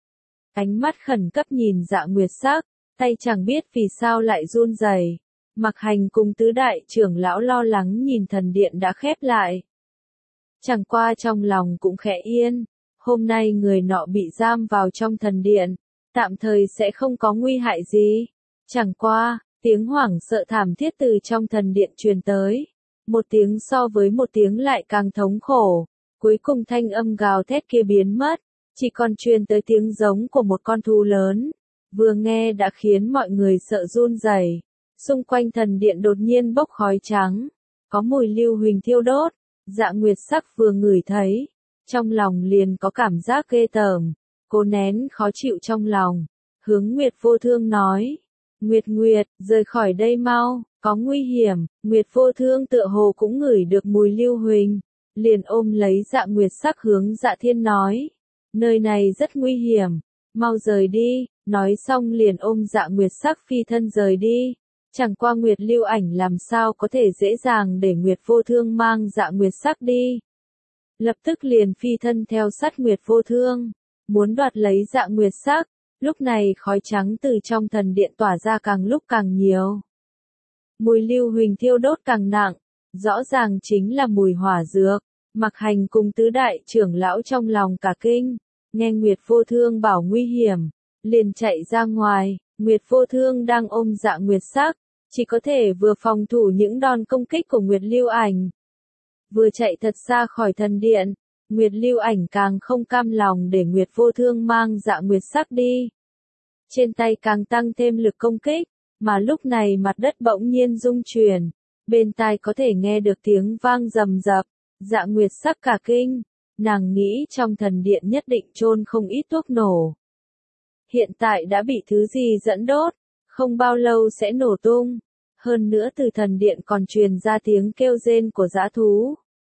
Ánh mắt khẩn cấp nhìn Dạ Nguyệt Sắc, tay chẳng biết vì sao lại run rẩy. Mặc Hành cùng tứ đại trưởng lão lo lắng nhìn thần điện đã khép lại. Chẳng qua trong lòng cũng khẽ yên, hôm nay người nọ bị giam vào trong thần điện, tạm thời sẽ không có nguy hại gì. Chẳng qua, tiếng hoảng sợ thảm thiết từ trong thần điện truyền tới. Một tiếng so với một tiếng lại càng thống khổ, cuối cùng thanh âm gào thét kia biến mất, chỉ còn truyền tới tiếng giống của một con thú lớn. Vừa nghe đã khiến mọi người sợ run rẩy. Xung quanh thần điện đột nhiên bốc khói trắng, có mùi lưu huỳnh thiêu đốt. Dạ Nguyệt Sắc vừa ngửi thấy, trong lòng liền có cảm giác ghê tởm, cố nén khó chịu trong lòng, hướng Nguyệt Vô Thương nói: Nguyệt Nguyệt, rời khỏi đây mau, có nguy hiểm. Nguyệt Vô Thương tựa hồ cũng ngửi được mùi lưu huỳnh, liền ôm lấy Dạ Nguyệt Sắc hướng Dạ Thiên nói: nơi này rất nguy hiểm, mau rời đi. Nói xong liền ôm Dạ Nguyệt Sắc phi thân rời đi. Chẳng qua Nguyệt Lưu Ảnh làm sao có thể dễ dàng để Nguyệt Vô Thương mang Dạ Nguyệt Sắc đi. Lập tức liền phi thân theo sát Nguyệt Vô Thương, muốn đoạt lấy Dạ Nguyệt Sắc. Lúc này khói trắng từ trong thần điện tỏa ra càng lúc càng nhiều. Mùi lưu huỳnh thiêu đốt càng nặng, rõ ràng chính là mùi hỏa dược. Mặc Hành cùng tứ đại trưởng lão trong lòng cả kinh, nghe Nguyệt Vô Thương bảo nguy hiểm, liền chạy ra ngoài. Nguyệt Vô Thương đang ôm Dạ Nguyệt Sắc, chỉ có thể vừa phòng thủ những đòn công kích của Nguyệt Lưu Ảnh. Vừa chạy thật xa khỏi thần điện, Nguyệt Lưu Ảnh càng không cam lòng để Nguyệt Vô Thương mang Dạ Nguyệt Sắc đi. Trên tay càng tăng thêm lực công kích, mà lúc này mặt đất bỗng nhiên rung chuyển, bên tai có thể nghe được tiếng vang rầm rập. Dạ Nguyệt Sắc cả kinh, nàng nghĩ trong thần điện nhất định chôn không ít thuốc nổ. Hiện tại đã bị thứ gì dẫn đốt, không bao lâu sẽ nổ tung. Hơn nữa từ thần điện còn truyền ra tiếng kêu rên của dã thú.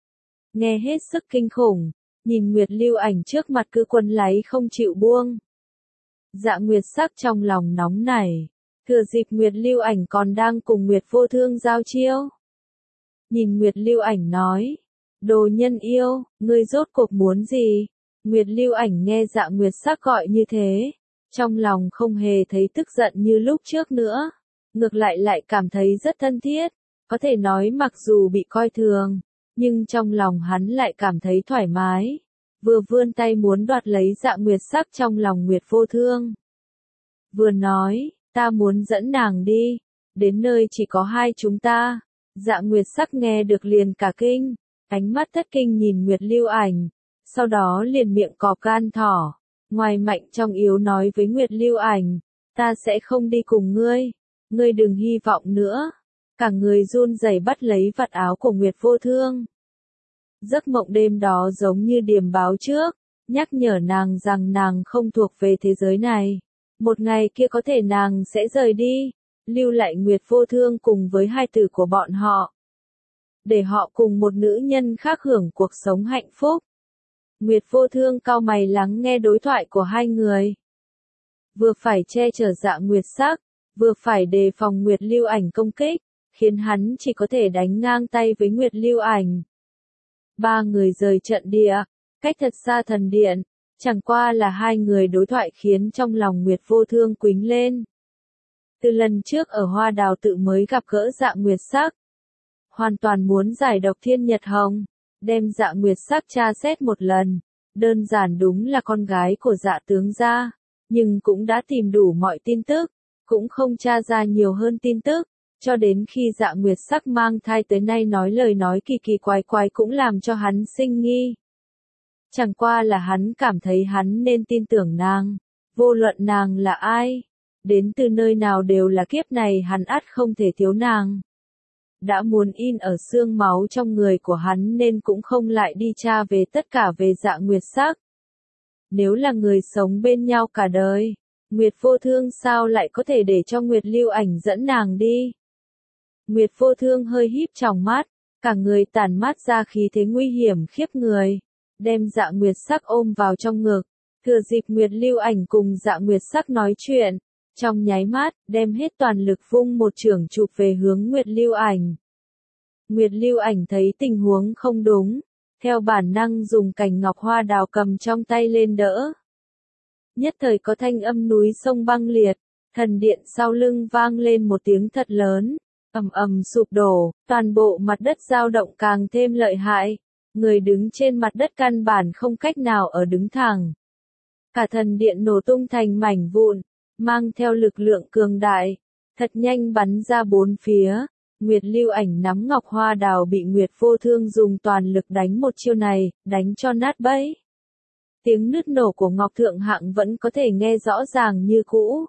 Nghe hết sức kinh khủng, nhìn Nguyệt Lưu Ảnh trước mặt cứ quấn lấy không chịu buông. Dạ Nguyệt Sắc trong lòng nóng nảy, thừa dịp Nguyệt Lưu Ảnh còn đang cùng Nguyệt Vô Thương giao chiêu. Nhìn Nguyệt Lưu Ảnh nói: đồ nhân yêu, ngươi rốt cuộc muốn gì? Nguyệt Lưu Ảnh nghe Dạ Nguyệt Sắc gọi như thế, trong lòng không hề thấy tức giận như lúc trước nữa, ngược lại cảm thấy rất thân thiết, có thể nói mặc dù bị coi thường, nhưng trong lòng hắn lại cảm thấy thoải mái, vừa vươn tay muốn đoạt lấy Dạ Nguyệt Sắc trong lòng Nguyệt Vô Thương. Vừa nói, ta muốn dẫn nàng đi, đến nơi chỉ có hai chúng ta. Dạ Nguyệt Sắc nghe được liền cả kinh, ánh mắt thất kinh nhìn Nguyệt Lưu Ảnh, sau đó liền miệng cọp gan thỏ, ngoài mạnh trong yếu nói với Nguyệt Lưu Ảnh: ta sẽ không đi cùng ngươi, ngươi đừng hy vọng nữa. Cả người run rẩy bắt lấy vạt áo của Nguyệt Vô Thương. Giấc mộng đêm đó giống như điềm báo trước, nhắc nhở nàng rằng nàng không thuộc về thế giới này. Một ngày kia có thể nàng sẽ rời đi, lưu lại Nguyệt Vô Thương cùng với hai tử của bọn họ. Để họ cùng một nữ nhân khác hưởng cuộc sống hạnh phúc. Nguyệt Vô Thương cau mày lắng nghe đối thoại của hai người. Vừa phải che chở Dạ Nguyệt Sắc, vừa phải đề phòng Nguyệt Lưu Ảnh công kích, khiến hắn chỉ có thể đánh ngang tay với Nguyệt Lưu Ảnh. Ba người rời trận địa, cách thật xa thần điện, chẳng qua là hai người đối thoại khiến trong lòng Nguyệt Vô Thương quýnh lên. Từ lần trước ở Hoa Đào tự mới gặp gỡ Dạ Nguyệt Sắc, hoàn toàn muốn giải độc Thiên Nhật Hồng, đem Dạ Nguyệt Sắc tra xét một lần, đơn giản đúng là con gái của Dạ tướng gia, nhưng cũng đã tìm đủ mọi tin tức, cũng không tra ra nhiều hơn tin tức, cho đến khi Dạ Nguyệt Sắc mang thai tới nay nói lời nói kỳ kỳ quái quái cũng làm cho hắn sinh nghi. Chẳng qua là hắn cảm thấy hắn nên tin tưởng nàng, vô luận nàng là ai, đến từ nơi nào đều là kiếp này hắn ắt không thể thiếu nàng. Đã muốn in ở xương máu trong người của hắn nên cũng không lại đi tra về tất cả về Dạ Nguyệt Sắc. Nếu là người sống bên nhau cả đời, Nguyệt Vô Thương sao lại có thể để cho Nguyệt Lưu Ảnh dẫn nàng đi? Nguyệt Vô Thương hơi híp tròng mắt, cả người tản mát ra khí thế nguy hiểm khiếp người, đem Dạ Nguyệt Sắc ôm vào trong ngực, thừa dịp Nguyệt Lưu Ảnh cùng Dạ Nguyệt Sắc nói chuyện, trong nháy mắt, đem hết toàn lực vung một chưởng chụp về hướng Nguyệt Lưu Ảnh. Nguyệt Lưu Ảnh thấy tình huống không đúng, theo bản năng dùng cành ngọc hoa đào cầm trong tay lên đỡ. Nhất thời có thanh âm núi sông băng liệt, thần điện sau lưng vang lên một tiếng thật lớn, ầm ầm sụp đổ, toàn bộ mặt đất dao động càng thêm lợi hại, người đứng trên mặt đất căn bản không cách nào ở đứng thẳng. Cả thần điện nổ tung thành mảnh vụn, mang theo lực lượng cường đại, thật nhanh bắn ra bốn phía. Nguyệt Lưu Ảnh nắm ngọc hoa đào bị Nguyệt Vô Thương dùng toàn lực đánh một chiêu này, đánh cho nát bấy. Tiếng nứt nổ của Ngọc Thượng Hạng vẫn có thể nghe rõ ràng như cũ.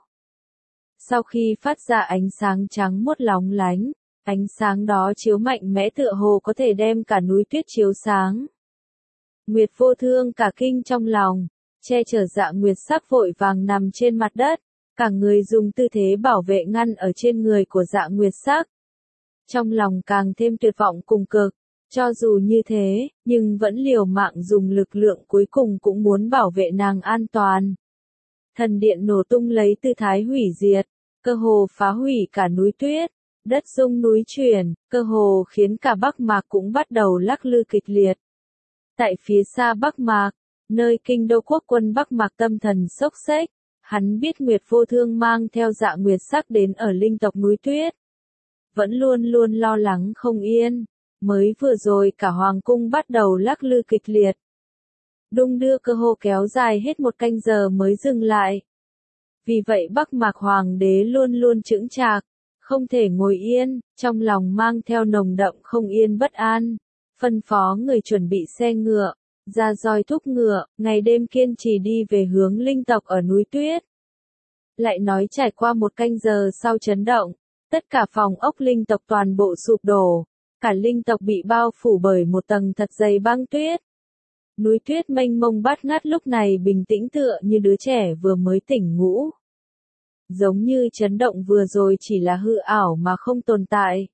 Sau khi phát ra ánh sáng trắng muốt lóng lánh, ánh sáng đó chiếu mạnh mẽ tựa hồ có thể đem cả núi tuyết chiếu sáng. Nguyệt Vô Thương cả kinh trong lòng, che chở Dạ Nguyệt Sắc vội vàng nằm trên mặt đất, cả người dùng tư thế bảo vệ ngăn ở trên người của Dạ Nguyệt Sắc. Trong lòng càng thêm tuyệt vọng cùng cực, cho dù như thế, nhưng vẫn liều mạng dùng lực lượng cuối cùng cũng muốn bảo vệ nàng an toàn. Thần điện nổ tung lấy tư thái hủy diệt, cơ hồ phá hủy cả núi tuyết, đất rung núi chuyển, cơ hồ khiến cả Bắc Mạc cũng bắt đầu lắc lư kịch liệt. Tại phía xa Bắc Mạc, nơi kinh đô quốc quân Bắc Mạc tâm thần xốc xếch, hắn biết Nguyệt Vô Thương mang theo Dạ Nguyệt Sắc đến ở linh tộc núi tuyết. Vẫn luôn luôn lo lắng không yên, mới vừa rồi cả hoàng cung bắt đầu lắc lư kịch liệt. Đung đưa cơ hồ kéo dài hết một canh giờ mới dừng lại. Vì vậy Bắc Mạc Hoàng đế luôn luôn chững chạc, không thể ngồi yên, trong lòng mang theo nồng đậm không yên bất an, phân phó người chuẩn bị xe ngựa, ra roi thúc ngựa, ngày đêm kiên trì đi về hướng linh tộc ở núi tuyết. Lại nói trải qua một canh giờ sau chấn động, tất cả phòng ốc linh tộc toàn bộ sụp đổ, cả linh tộc bị bao phủ bởi một tầng thật dày băng tuyết. Núi tuyết mênh mông bát ngát lúc này bình tĩnh tựa như đứa trẻ vừa mới tỉnh ngủ. Giống như chấn động vừa rồi chỉ là hư ảo mà không tồn tại.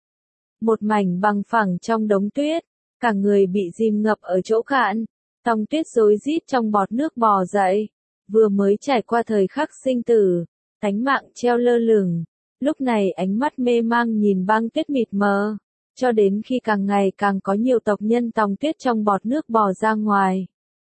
Một mảnh bằng phẳng trong đống tuyết, cả người bị dìm ngập ở chỗ cạn, tòng tuyết rối rít trong bọt nước bò dậy, vừa mới trải qua thời khắc sinh tử, tánh mạng treo lơ lửng, lúc này ánh mắt mê mang nhìn băng tuyết mịt mờ, cho đến khi càng ngày càng có nhiều tộc nhân tòng tuyết trong bọt nước bò ra ngoài.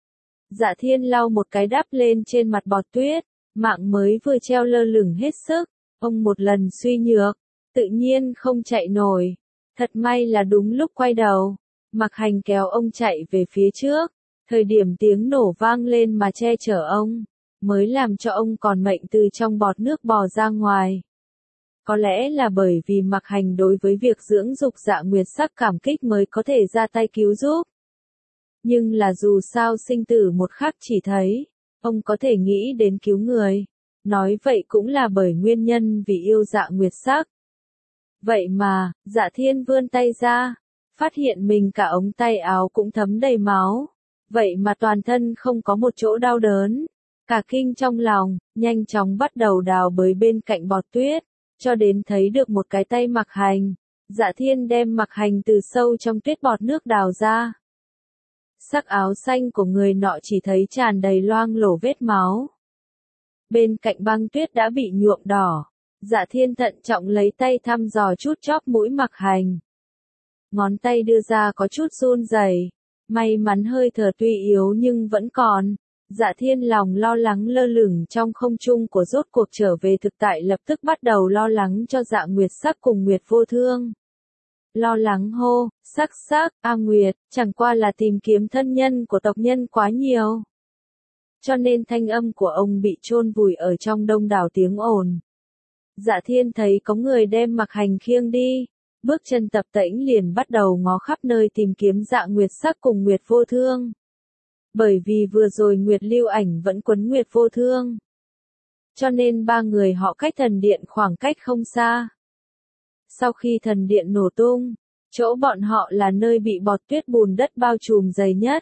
Dạ Thiên lau một cái đắp lên trên mặt bọt tuyết, mạng mới vừa treo lơ lửng hết sức, ông một lần suy nhược, tự nhiên không chạy nổi. Thật may là đúng lúc quay đầu, Mặc Hành kéo ông chạy về phía trước, thời điểm tiếng nổ vang lên mà che chở ông, mới làm cho ông còn mệnh từ trong bọt nước bò ra ngoài. Có lẽ là bởi vì Mặc Hành đối với việc dưỡng dục Dạ Nguyệt Sắc cảm kích mới có thể ra tay cứu giúp. Nhưng là dù sao sinh tử một khắc chỉ thấy, ông có thể nghĩ đến cứu người. Nói vậy cũng là bởi nguyên nhân vì yêu Dạ Nguyệt Sắc. Vậy mà, Dạ Thiên vươn tay ra, phát hiện mình cả ống tay áo cũng thấm đầy máu. Vậy mà toàn thân không có một chỗ đau đớn. Cả kinh trong lòng, nhanh chóng bắt đầu đào bới bên cạnh bọt tuyết, cho đến thấy được một cái tay Mặc Hành. Dạ Thiên đem Mặc Hành từ sâu trong tuyết bọt nước đào ra. Sắc áo xanh của người nọ chỉ thấy tràn đầy loang lổ vết máu. Bên cạnh băng tuyết đã bị nhuộm đỏ. Dạ Thiên thận trọng lấy tay thăm dò chút chóp mũi Mặc Hành. Ngón tay đưa ra có chút run rẩy, may mắn hơi thở tuy yếu nhưng vẫn còn. Dạ Thiên lòng lo lắng lơ lửng trong không trung của rốt cuộc trở về thực tại lập tức bắt đầu lo lắng cho Dạ Nguyệt Sắc cùng Nguyệt Vô Thương. Lo lắng hô, Sắc Sắc, A Nguyệt, chẳng qua là tìm kiếm thân nhân của tộc nhân quá nhiều. Cho nên thanh âm của ông bị chôn vùi ở trong đông đảo tiếng ồn. Dạ Thiên thấy có người đem Mặc Hành khiêng đi, bước chân tập tễnh liền bắt đầu ngó khắp nơi tìm kiếm Dạ Nguyệt Sắc cùng Nguyệt Vô Thương. Bởi vì vừa rồi Nguyệt Lưu Ảnh vẫn quấn Nguyệt Vô Thương. Cho nên ba người họ cách thần điện khoảng cách không xa. Sau khi thần điện nổ tung, chỗ bọn họ là nơi bị bọt tuyết bùn đất bao trùm dày nhất.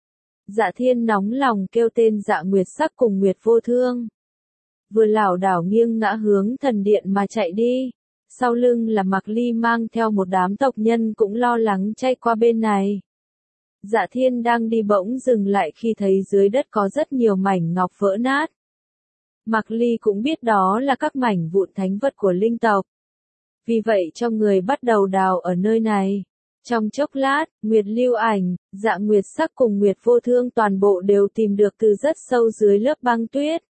Dạ Thiên nóng lòng kêu tên Dạ Nguyệt Sắc cùng Nguyệt Vô Thương. Vừa lảo đảo nghiêng ngã hướng thần điện mà chạy đi. Sau lưng là Mạc Ly mang theo một đám tộc nhân cũng lo lắng chạy qua bên này. Dạ Thiên đang đi bỗng dừng lại khi thấy dưới đất có rất nhiều mảnh ngọc vỡ nát. Mạc Ly cũng biết đó là các mảnh vụn thánh vật của linh tộc. Vì vậy cho người bắt đầu đào ở nơi này. Trong chốc lát, Nguyệt Lưu Ảnh, Dạ Nguyệt Sắc cùng Nguyệt Vô Thương toàn bộ đều tìm được từ rất sâu dưới lớp băng tuyết.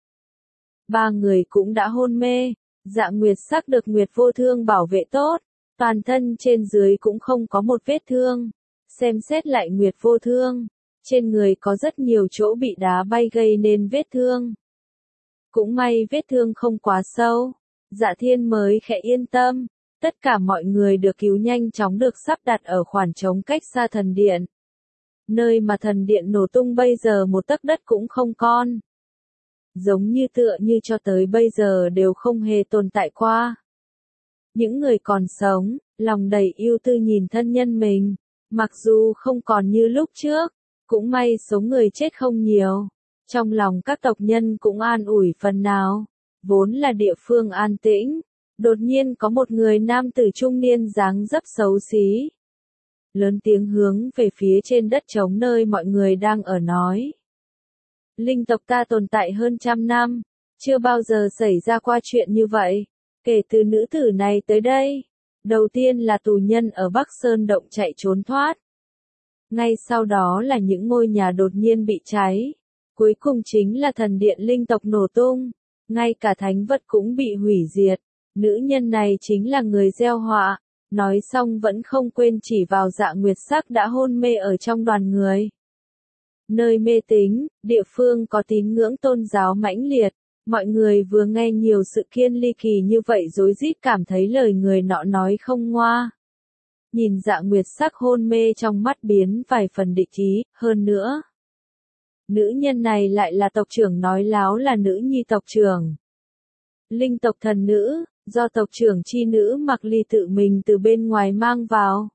Ba người cũng đã hôn mê. Dạ Nguyệt Sắc được Nguyệt Vô Thương bảo vệ tốt, toàn thân trên dưới cũng không có một vết thương. Xem xét lại Nguyệt Vô Thương, trên người có rất nhiều chỗ bị đá bay gây nên vết thương. Cũng may vết thương không quá sâu, Dạ Thiên mới khẽ yên tâm. Tất cả mọi người được cứu nhanh chóng được sắp đặt ở khoảng trống cách xa thần điện. Nơi mà thần điện nổ tung bây giờ một tấc đất cũng không còn. Giống như tựa như cho tới bây giờ đều không hề tồn tại qua. Những người còn sống, lòng đầy ưu tư nhìn thân nhân mình, mặc dù không còn như lúc trước, cũng may số người chết không nhiều. Trong lòng các tộc nhân cũng an ủi phần nào, vốn là địa phương an tĩnh. Đột nhiên có một người nam tử trung niên dáng dấp xấu xí. Lớn tiếng hướng về phía trên đất trống nơi mọi người đang ở nói. Linh tộc ta tồn tại hơn 100 năm, chưa bao giờ xảy ra qua chuyện như vậy. Kể từ nữ tử này tới đây, đầu tiên là tù nhân ở Bắc Sơn Động chạy trốn thoát. Ngay sau đó là những ngôi nhà đột nhiên bị cháy. Cuối cùng chính là thần điện linh tộc nổ tung. Ngay cả thánh vật cũng bị hủy diệt. Nữ nhân này chính là người gieo họa. Nói xong vẫn không quên chỉ vào Dạ Nguyệt Sắc đã hôn mê ở trong đoàn người. Nơi mê tín, địa phương có tín ngưỡng tôn giáo mãnh liệt. Mọi người vừa nghe nhiều sự kiện ly kỳ như vậy rối rít cảm thấy lời người nọ nói không ngoa. Nhìn Dạ Nguyệt Sắc hôn mê trong mắt biến vài phần địch ý, hơn nữa. Nữ nhân này lại là tộc trưởng nói láo là nữ nhi tộc trưởng. Linh tộc thần nữ, do tộc trưởng chi nữ Mạc Ly tự mình từ bên ngoài mang vào.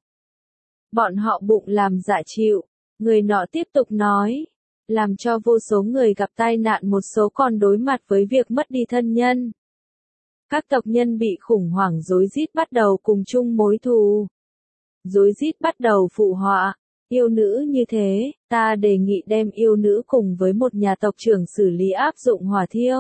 Bọn họ bụng làm dạ chịu, người nọ tiếp tục nói, làm cho vô số người gặp tai nạn một số còn đối mặt với việc mất đi thân nhân. Các tộc nhân bị khủng hoảng rối rít bắt đầu cùng chung mối thù. Rối rít bắt đầu phụ họa, yêu nữ như thế, ta đề nghị đem yêu nữ cùng với một nhà tộc trưởng xử lý áp dụng hỏa thiêu.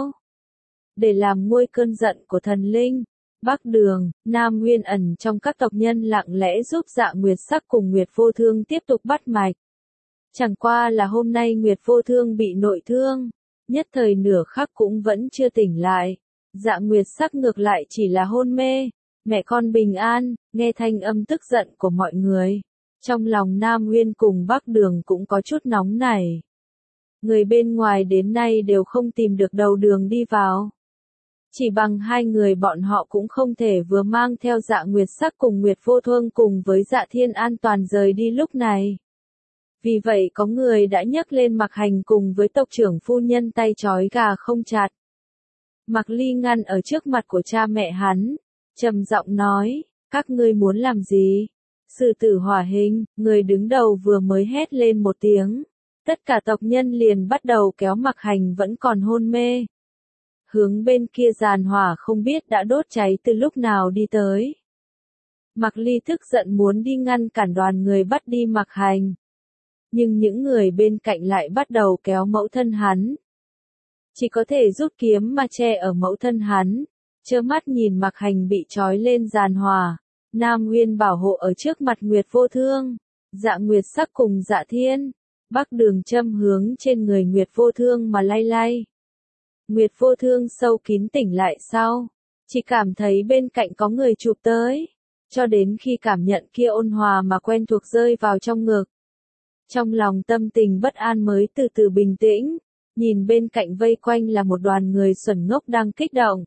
Để làm nguôi cơn giận của thần linh, Bắc Đường, Nam Nguyên ẩn trong các tộc nhân lặng lẽ giúp Dạ Nguyệt Sắc cùng Nguyệt Vô Thương tiếp tục bắt mạch. Chẳng qua là hôm nay Nguyệt Vô Thương bị nội thương, nhất thời nửa khắc cũng vẫn chưa tỉnh lại. Dạ Nguyệt Sắc ngược lại chỉ là hôn mê, mẹ con bình an, nghe thanh âm tức giận của mọi người. Trong lòng Nam Nguyên cùng Bắc Đường cũng có chút nóng nảy. Người bên ngoài đến nay đều không tìm được đầu đường đi vào. Chỉ bằng hai người bọn họ cũng không thể vừa mang theo Dạ Nguyệt Sắc cùng Nguyệt Vô Thương cùng với Dạ Thiên an toàn rời đi lúc này. Vì vậy có người đã nhấc lên Mạc Hành cùng với tộc trưởng phu nhân tay trói gà không chặt. Mạc Ly ngăn ở trước mặt của cha mẹ hắn, trầm giọng nói, các ngươi muốn làm gì? Sư tử hỏa hình, người đứng đầu vừa mới hét lên một tiếng. Tất cả tộc nhân liền bắt đầu kéo Mạc Hành vẫn còn hôn mê. Hướng bên kia giàn hỏa không biết đã đốt cháy từ lúc nào đi tới. Mạc Ly tức giận muốn đi ngăn cản đoàn người bắt đi Mạc Hành. Nhưng những người bên cạnh lại bắt đầu kéo mẫu thân hắn. Chỉ có thể rút kiếm mà che ở mẫu thân hắn. Trơ mắt nhìn Mạc Hành bị trói lên giàn hỏa. Nam Nguyên bảo hộ ở trước mặt Nguyệt Vô Thương. Dạ Nguyệt Sắc cùng Dạ Thiên. Bắc Đường châm hướng trên người Nguyệt Vô Thương mà lay lay. Nguyệt Vô Thương sâu kín tỉnh lại sau. Chỉ cảm thấy bên cạnh có người chụp tới. Cho đến khi cảm nhận kia ôn hòa mà quen thuộc rơi vào trong ngực. Trong lòng tâm tình bất an mới từ từ bình tĩnh. Nhìn bên cạnh vây quanh là một đoàn người xuẩn ngốc đang kích động.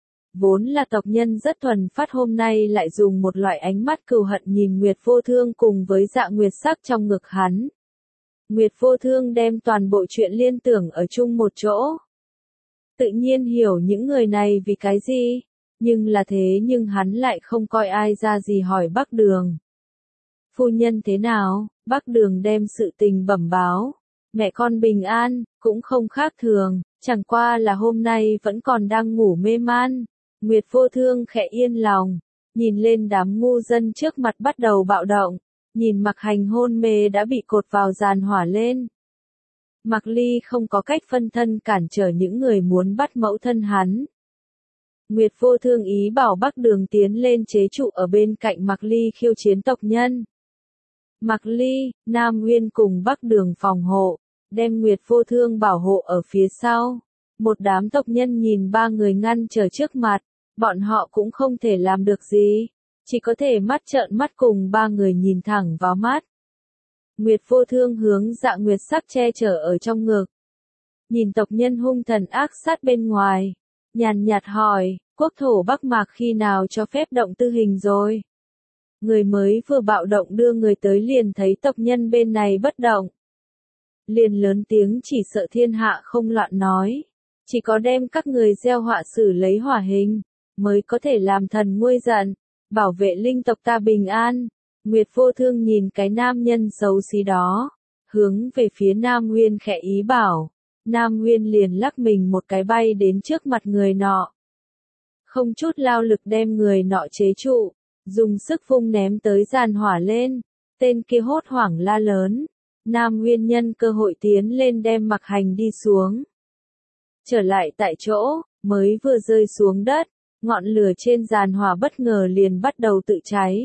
Vốn là tộc nhân rất thuần phát hôm nay lại dùng một loại ánh mắt cừu hận nhìn Nguyệt Vô Thương cùng với Dạ Nguyệt Sắc trong ngực hắn. Nguyệt Vô Thương đem toàn bộ chuyện liên tưởng ở chung một chỗ. Tự nhiên hiểu những người này vì cái gì, nhưng là thế nhưng hắn lại không coi ai ra gì hỏi Bắc Đường. Phu nhân thế nào? Bắc Đường đem sự tình bẩm báo. Mẹ con bình an, cũng không khác thường, chẳng qua là hôm nay vẫn còn đang ngủ mê man. Nguyệt Vô Thương khẽ yên lòng, nhìn lên đám ngu dân trước mặt bắt đầu bạo động, nhìn Mạc Hành hôn mê đã bị cột vào giàn hỏa lên. Mạc Ly không có cách phân thân cản trở những người muốn bắt mẫu thân hắn. Nguyệt Vô Thương ý bảo Bắc Đường tiến lên chế trụ ở bên cạnh Mạc Ly khiêu chiến tộc nhân. Mạc Ly, Nam Nguyên cùng Bắc Đường phòng hộ, đem Nguyệt Vô Thương bảo hộ ở phía sau. Một đám tộc nhân nhìn ba người ngăn trở trước mặt, bọn họ cũng không thể làm được gì, chỉ có thể mắt trợn mắt cùng ba người nhìn thẳng vào mắt. Nguyệt Vô Thương hướng Dạ Nguyệt Sắc che chở ở trong ngực. Nhìn tộc nhân hung thần ác sát bên ngoài, nhàn nhạt hỏi, quốc thổ Bắc Mạc khi nào cho phép động tư hình rồi? Người mới vừa bạo động đưa người tới liền thấy tộc nhân bên này bất động. Liền lớn tiếng chỉ sợ thiên hạ không loạn nói. Chỉ có đem các người gieo họa xử lấy hỏa hình, mới có thể làm thần nguôi giận, bảo vệ linh tộc ta bình an. Nguyệt Vô Thương nhìn cái nam nhân xấu xí đó, hướng về phía Nam Nguyên khẽ ý bảo. Nam Nguyên liền lắc mình một cái bay đến trước mặt người nọ. Không chút lao lực đem người nọ chế trụ, dùng sức vung ném tới giàn hỏa lên. Tên kia hốt hoảng la lớn. Nam Nguyên nhân cơ hội tiến lên đem Mạc Hành đi xuống. Trở lại tại chỗ, mới vừa rơi xuống đất, ngọn lửa trên giàn hỏa bất ngờ liền bắt đầu tự cháy.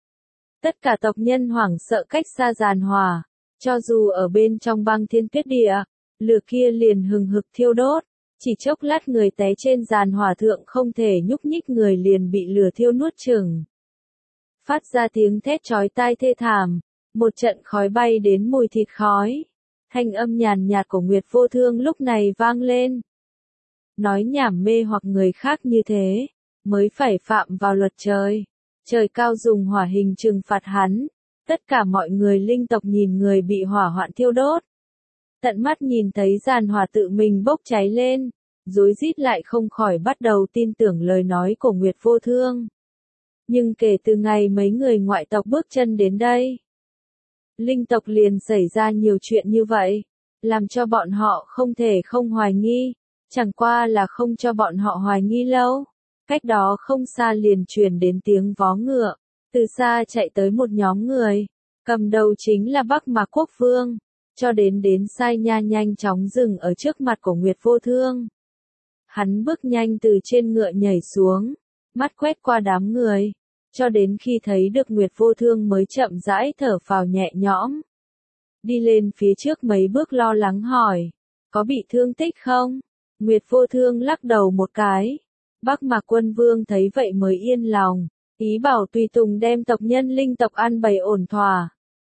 Tất cả tộc nhân hoảng sợ cách xa giàn hỏa, cho dù ở bên trong băng thiên tuyết địa, lửa kia liền hừng hực thiêu đốt, chỉ chốc lát người té trên giàn hỏa thượng không thể nhúc nhích người liền bị lửa thiêu nuốt chửng. Phát ra tiếng thét chói tai thê thảm, một trận khói bay đến mùi thịt khói. Thanh âm nhàn nhạt của Nguyệt Vô Thương lúc này vang lên. Nói nhảm mê hoặc người khác như thế, mới phải phạm vào luật trời. Trời cao dùng hỏa hình trừng phạt hắn. Tất cả mọi người linh tộc nhìn người bị hỏa hoạn thiêu đốt. Tận mắt nhìn thấy giàn hỏa tự mình bốc cháy lên, rối rít lại không khỏi bắt đầu tin tưởng lời nói của Nguyệt Vô Thương. Nhưng kể từ ngày mấy người ngoại tộc bước chân đến đây, linh tộc liền xảy ra nhiều chuyện như vậy, làm cho bọn họ không thể không hoài nghi, chẳng qua là không cho bọn họ hoài nghi lâu. Cách đó không xa liền truyền đến tiếng vó ngựa, từ xa chạy tới một nhóm người, cầm đầu chính là Bắc Mạc Quốc Vương, cho đến Sai Nha nhanh chóng dừng ở trước mặt của Nguyệt Vô Thương. Hắn bước nhanh từ trên ngựa nhảy xuống, mắt quét qua đám người, cho đến khi thấy được Nguyệt Vô Thương mới chậm rãi thở phào nhẹ nhõm. Đi lên phía trước mấy bước lo lắng hỏi, có bị thương tích không? Nguyệt Vô Thương lắc đầu một cái. Bắc Mạc Quân Vương thấy vậy mới yên lòng, ý bảo tùy tùng đem tộc nhân linh tộc an bày ổn thỏa.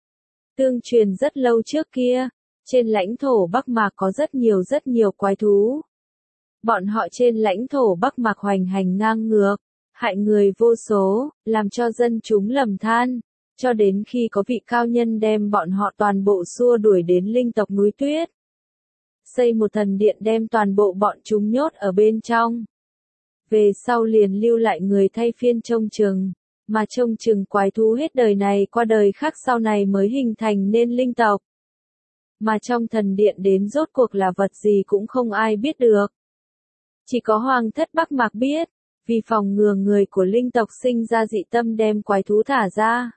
Tương truyền rất lâu trước kia, trên lãnh thổ Bắc Mạc có rất nhiều quái thú. Bọn họ trên lãnh thổ Bắc Mạc hoành hành ngang ngược, hại người vô số, làm cho dân chúng lầm than, cho đến khi có vị cao nhân đem bọn họ toàn bộ xua đuổi đến linh tộc núi tuyết. Xây một thần điện đem toàn bộ bọn chúng nhốt ở bên trong. Về sau liền lưu lại người thay phiên trông chừng, mà trông chừng quái thú hết đời này qua đời khác sau này mới hình thành nên linh tộc. Mà trong thần điện đến rốt cuộc là vật gì cũng không ai biết được. Chỉ có Hoàng thất Bắc Mạc biết, vì phòng ngừa người của linh tộc sinh ra dị tâm đem quái thú thả ra.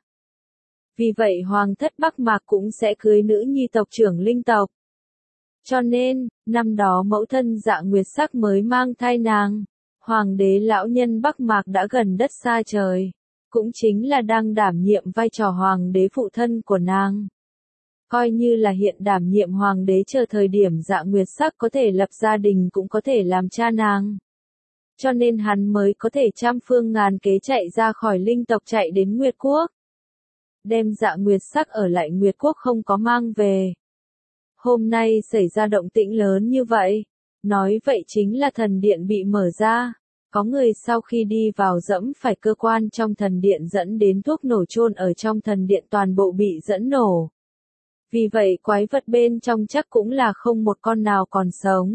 Vì vậy Hoàng thất Bắc Mạc cũng sẽ cưới nữ nhi tộc trưởng linh tộc. Cho nên, năm đó mẫu thân Dạ Nguyệt Sắc mới mang thai nàng. Hoàng đế lão nhân Bắc Mạc đã gần đất xa trời, cũng chính là đang đảm nhiệm vai trò hoàng đế phụ thân của nàng. Coi như là hiện đảm nhiệm hoàng đế chờ thời điểm Dạ Nguyệt Sắc có thể lập gia đình cũng có thể làm cha nàng. Cho nên hắn mới có thể trăm phương ngàn kế chạy ra khỏi linh tộc chạy đến Nguyệt Quốc. Đem Dạ Nguyệt Sắc ở lại Nguyệt Quốc không có mang về. Hôm nay xảy ra động tĩnh lớn như vậy. Nói vậy chính là thần điện bị mở ra, có người sau khi đi vào dẫm phải cơ quan trong thần điện dẫn đến thuốc nổ chôn ở trong thần điện toàn bộ bị dẫn nổ. Vì vậy quái vật bên trong chắc cũng là không một con nào còn sống.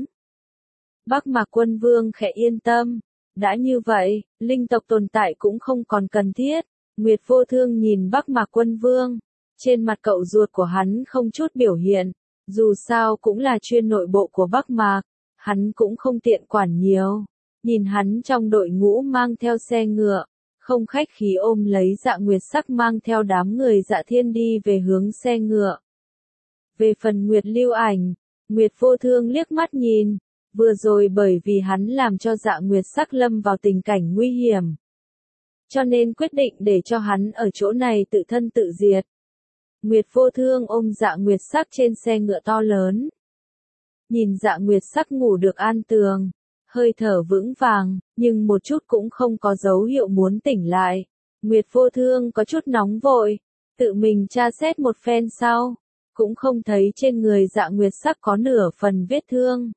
Bắc Mạc Quân Vương khẽ yên tâm, đã như vậy, linh tộc tồn tại cũng không còn cần thiết. Nguyệt Vô Thương nhìn Bắc Mạc Quân Vương, trên mặt cậu ruột của hắn không chút biểu hiện, dù sao cũng là chuyên nội bộ của Bắc Mạc. Hắn cũng không tiện quản nhiều, nhìn hắn trong đội ngũ mang theo xe ngựa, không khách khí ôm lấy Dạ Nguyệt Sắc mang theo đám người Dạ Thiên đi về hướng xe ngựa. Về phần Nguyệt Lưu Ảnh, Nguyệt Vô Thương liếc mắt nhìn, vừa rồi bởi vì hắn làm cho Dạ Nguyệt Sắc lâm vào tình cảnh nguy hiểm, cho nên quyết định để cho hắn ở chỗ này tự thân tự diệt. Nguyệt Vô Thương ôm Dạ Nguyệt Sắc trên xe ngựa to lớn. Nhìn Dạ Nguyệt Sắc ngủ được an tường, hơi thở vững vàng, nhưng một chút cũng không có dấu hiệu muốn tỉnh lại. Nguyệt Vô Thương có chút nóng vội, tự mình tra xét một phen sau, cũng không thấy trên người Dạ Nguyệt Sắc có nửa phần vết thương.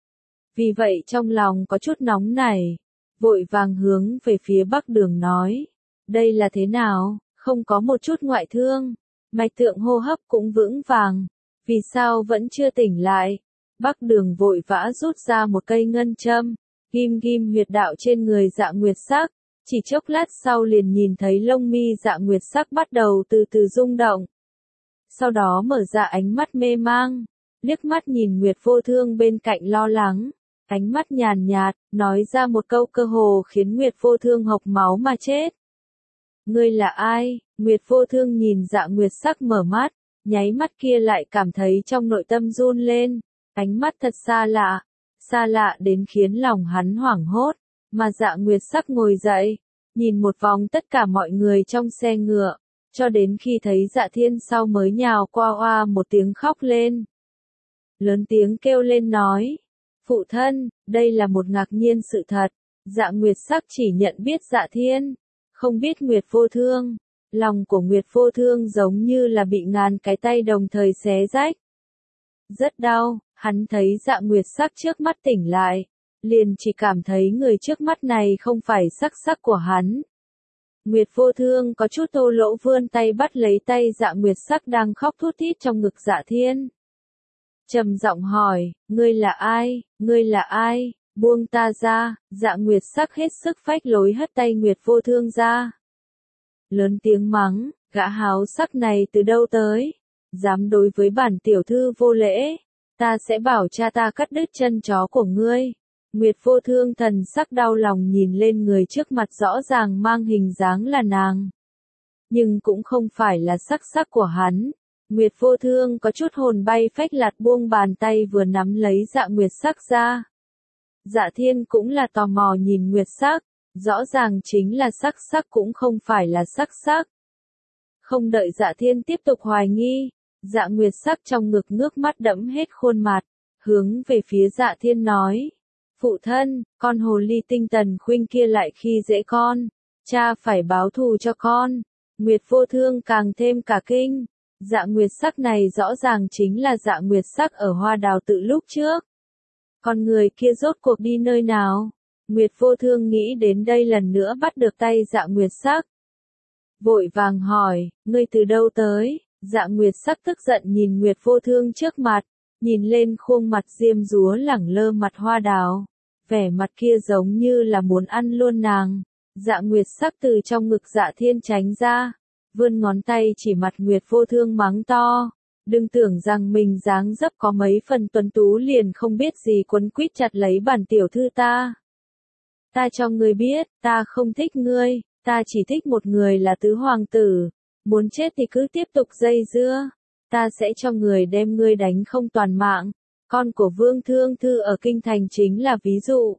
Vì vậy trong lòng có chút nóng nảy, vội vàng hướng về phía Bắc Đường nói, đây là thế nào, không có một chút ngoại thương, mạch tượng hô hấp cũng vững vàng, vì sao vẫn chưa tỉnh lại. Bắc Đường vội vã rút ra một cây ngân châm, ghim ghim huyệt đạo trên người Dạ Nguyệt Sắc, chỉ chốc lát sau liền nhìn thấy lông mi Dạ Nguyệt Sắc bắt đầu từ từ rung động. Sau đó mở ra ánh mắt mê mang, liếc mắt nhìn Nguyệt Vô Thương bên cạnh lo lắng, ánh mắt nhàn nhạt, nói ra một câu cơ hồ khiến Nguyệt Vô Thương hộc máu mà chết. Ngươi là ai? Nguyệt Vô Thương nhìn Dạ Nguyệt Sắc mở mắt, nháy mắt kia lại cảm thấy trong nội tâm run lên, ánh mắt thật xa lạ đến khiến lòng hắn hoảng hốt, mà Dạ Nguyệt Sắc ngồi dậy, nhìn một vòng tất cả mọi người trong xe ngựa, cho đến khi thấy Dạ Thiên sau mới nhào qua oa một tiếng khóc lên. Lớn tiếng kêu lên nói, phụ thân, đây là một ngạc nhiên sự thật. Dạ Nguyệt Sắc chỉ nhận biết Dạ Thiên, không biết Nguyệt Vô Thương. Lòng của Nguyệt Vô Thương giống như là bị ngàn cái tay đồng thời xé rách. Rất đau, hắn thấy Dạ Nguyệt Sắc trước mắt tỉnh lại, liền chỉ cảm thấy người trước mắt này không phải sắc của hắn. Nguyệt Vô Thương có chút thô lỗ vươn tay bắt lấy tay Dạ Nguyệt Sắc đang khóc thút thít trong ngực Dạ Thiên. Trầm giọng hỏi, ngươi là ai, ngươi là ai, buông ta ra. Dạ Nguyệt Sắc hết sức phách lối hất tay Nguyệt Vô Thương ra. Lớn tiếng mắng, gã háo sắc này từ đâu tới, dám đối với bản tiểu thư vô lễ, ta sẽ bảo cha ta cắt đứt chân chó của ngươi. Nguyệt Vô Thương thần sắc đau lòng nhìn lên người trước mặt rõ ràng mang hình dáng là nàng, nhưng cũng không phải là sắc của hắn. Nguyệt Vô Thương có chút hồn bay phách lạc buông bàn tay vừa nắm lấy Dạ Nguyệt Sắc ra. Dạ Thiên cũng là tò mò nhìn Nguyệt Sắc, rõ ràng chính là sắc cũng không phải là sắc. Không đợi Dạ Thiên tiếp tục hoài nghi, Dạ Nguyệt Sắc trong ngực nước mắt đẫm hết khuôn mặt, hướng về phía Dạ Thiên nói, phụ thân, con hồ ly tinh Tần Khuynh kia lại khi dễ con, cha phải báo thù cho con. Nguyệt Vô Thương càng thêm cả kinh. Dạ Nguyệt Sắc này rõ ràng chính là Dạ Nguyệt Sắc ở Hoa Đào tự lúc trước. Con người kia rốt cuộc đi nơi nào? Nguyệt Vô Thương nghĩ đến đây lần nữa bắt được tay Dạ Nguyệt Sắc. Vội vàng hỏi, ngươi từ đâu tới? Dạ Nguyệt Sắc tức giận nhìn Nguyệt Vô Thương trước mặt, nhìn lên khuôn mặt diêm dúa lẳng lơ mặt Hoa Đào. Vẻ mặt kia giống như là muốn ăn luôn nàng. Dạ Nguyệt Sắc từ trong ngực Dạ Thiên tránh ra, vươn ngón tay chỉ mặt Nguyệt Vô Thương mắng to, đừng tưởng rằng mình dáng dấp có mấy phần tuấn tú liền không biết gì quấn quýt chặt lấy bản tiểu thư ta. Ta cho ngươi biết, ta không thích ngươi, ta chỉ thích một người là tứ hoàng tử, muốn chết thì cứ tiếp tục dây dưa, ta sẽ cho người đem ngươi đánh không toàn mạng, con của Vương Thương Thư ở Kinh Thành chính là ví dụ.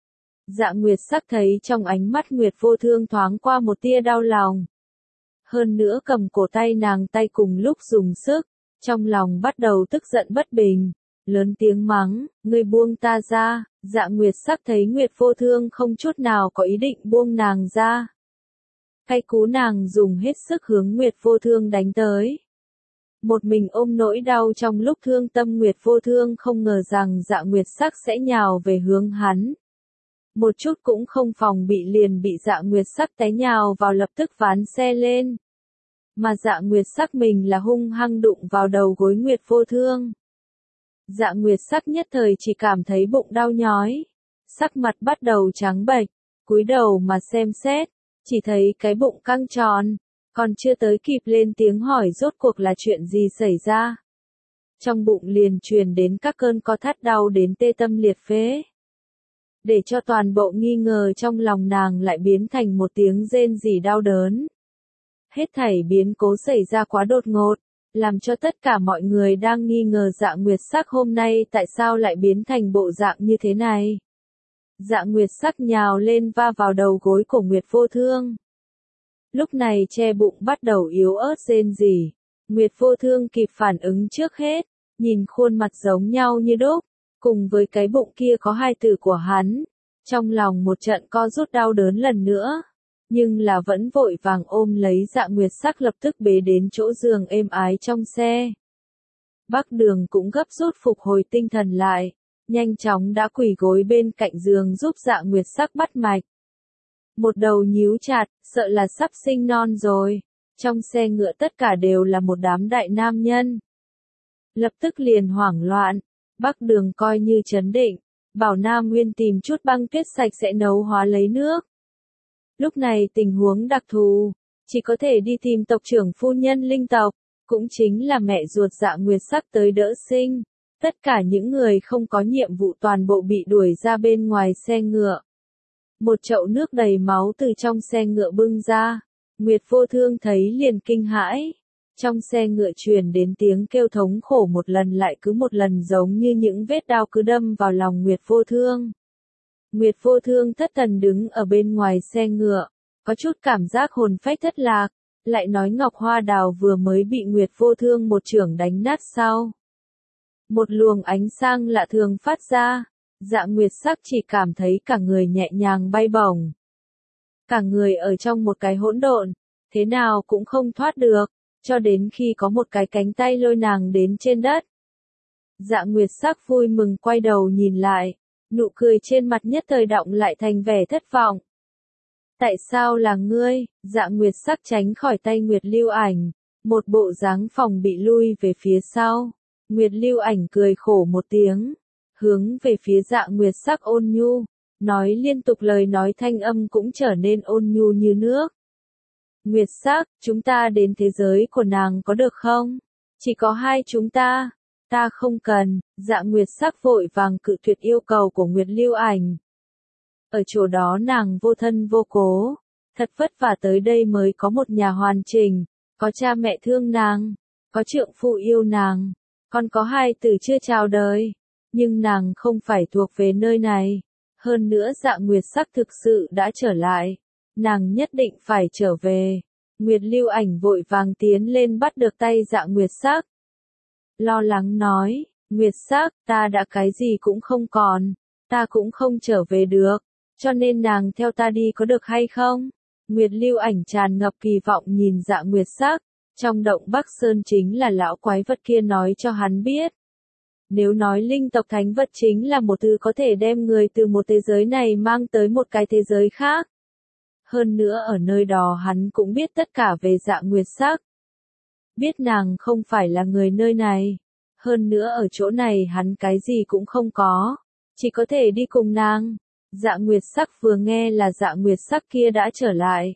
Dạ Nguyệt Sắc thấy trong ánh mắt Nguyệt Vô Thương thoáng qua một tia đau lòng. Hơn nữa cầm cổ tay nàng tay cùng lúc dùng sức, trong lòng bắt đầu tức giận bất bình, lớn tiếng mắng, ngươi buông ta ra. Dạ Nguyệt Sắc thấy Nguyệt Vô Thương không chút nào có ý định buông nàng ra. Cay cú nàng dùng hết sức hướng Nguyệt Vô Thương đánh tới. Một mình ôm nỗi đau trong lúc thương tâm Nguyệt Vô Thương không ngờ rằng Dạ Nguyệt Sắc sẽ nhào về hướng hắn. Một chút cũng không phòng bị liền bị Dạ Nguyệt Sắc té nhào vào lập tức ván xe lên. Mà Dạ Nguyệt Sắc mình là hung hăng đụng vào đầu gối Nguyệt Vô Thương. Dạ Nguyệt Sắc nhất thời chỉ cảm thấy bụng đau nhói, sắc mặt bắt đầu trắng bệch, cúi đầu mà xem xét, chỉ thấy cái bụng căng tròn, còn chưa tới kịp lên tiếng hỏi rốt cuộc là chuyện gì xảy ra. Trong bụng liền truyền đến các cơn co thắt đau đến tê tâm liệt phế. để cho toàn bộ nghi ngờ trong lòng nàng lại biến thành một tiếng rên rỉ đau đớn. Hết thảy biến cố xảy ra quá đột ngột, làm cho tất cả mọi người đang nghi ngờ Dạ Nguyệt Sắc hôm nay tại sao lại biến thành bộ dạng như thế này. Dạ Nguyệt Sắc nhào lên va vào đầu gối của Nguyệt Vô Thương. Lúc này che bụng bắt đầu yếu ớt rên rỉ. Nguyệt Vô Thương kịp phản ứng trước hết, nhìn khuôn mặt giống nhau như đúc, cùng với cái bụng kia có hai từ của hắn. Trong lòng một trận co rút đau đớn lần nữa, nhưng là vẫn vội vàng ôm lấy Dạ Nguyệt Sắc lập tức bế đến chỗ giường êm ái trong xe. Bắc Đường cũng gấp rút phục hồi tinh thần lại, nhanh chóng đã quỳ gối bên cạnh giường giúp Dạ Nguyệt Sắc bắt mạch. Một đầu nhíu chặt, sợ là sắp sinh non rồi. Trong xe ngựa tất cả đều là một đám đại nam nhân. Lập tức liền hoảng loạn, Bắc Đường coi như trấn định, bảo Nam Nguyên tìm chút băng tuyết sạch sẽ nấu hóa lấy nước. Lúc này tình huống đặc thù, chỉ có thể đi tìm tộc trưởng phu nhân linh tộc, cũng chính là mẹ ruột Dạ Nguyệt Sắc tới đỡ sinh. Tất cả những người không có nhiệm vụ toàn bộ bị đuổi ra bên ngoài xe ngựa. Một chậu nước đầy máu từ trong xe ngựa bưng ra, Nguyệt Vô Thương thấy liền kinh hãi. Trong xe ngựa truyền đến tiếng kêu thống khổ một lần lại cứ một lần giống như những vết đao cứ đâm vào lòng Nguyệt Vô Thương. Nguyệt Vô Thương thất thần đứng ở bên ngoài xe ngựa, có chút cảm giác hồn phách thất lạc, lại nói Ngọc Hoa Đào vừa mới bị Nguyệt Vô Thương một chưởng đánh nát sau. Một luồng ánh sáng lạ thường phát ra, Dạ Nguyệt Sắc chỉ cảm thấy cả người nhẹ nhàng bay bổng. Cả người ở trong một cái hỗn độn, thế nào cũng không thoát được, cho đến khi có một cái cánh tay lôi nàng đến trên đất. Dạ Nguyệt Sắc vui mừng quay đầu nhìn lại, nụ cười trên mặt nhất thời đọng lại thành vẻ thất vọng. Tại sao là ngươi? Dạ Nguyệt Sắc tránh khỏi tay Nguyệt Lưu Ảnh, một bộ dáng phòng bị lui về phía sau. Nguyệt Lưu Ảnh cười khổ một tiếng, hướng về phía Dạ Nguyệt Sắc ôn nhu, nói liên tục lời nói thanh âm cũng trở nên ôn nhu như nước. Nguyệt Sắc, chúng ta đến thế giới của nàng có được không? Chỉ có hai chúng ta. Ta không cần. Dạ Nguyệt Sắc vội vàng cự tuyệt yêu cầu của Nguyệt Lưu Ảnh. Ở chỗ đó nàng vô thân vô cố, thật vất vả tới đây mới có một nhà hoàn chỉnh, có cha mẹ thương nàng, có trượng phu yêu nàng, còn có hai tử chưa chào đời, nhưng nàng không phải thuộc về nơi này. Hơn nữa Dạ Nguyệt Sắc thực sự đã trở lại, nàng nhất định phải trở về. Nguyệt Lưu Ảnh vội vàng tiến lên bắt được tay Dạ Nguyệt Sắc. Lo lắng nói, Nguyệt Sắc, ta đã cái gì cũng không còn, ta cũng không trở về được, cho nên nàng theo ta đi có được hay không? Nguyệt Lưu Ảnh tràn ngập kỳ vọng nhìn Dạ Nguyệt Sắc, trong động Bắc Sơn chính là lão quái vật kia nói cho hắn biết. Nếu nói linh tộc thánh vật chính là một thứ có thể đem người từ một thế giới này mang tới một cái thế giới khác. Hơn nữa ở nơi đó hắn cũng biết tất cả về Dạ Nguyệt Sắc. Biết nàng không phải là người nơi này. Hơn nữa ở chỗ này hắn cái gì cũng không có. Chỉ có thể đi cùng nàng. Dạ Nguyệt Sắc vừa nghe là Dạ Nguyệt Sắc kia đã trở lại.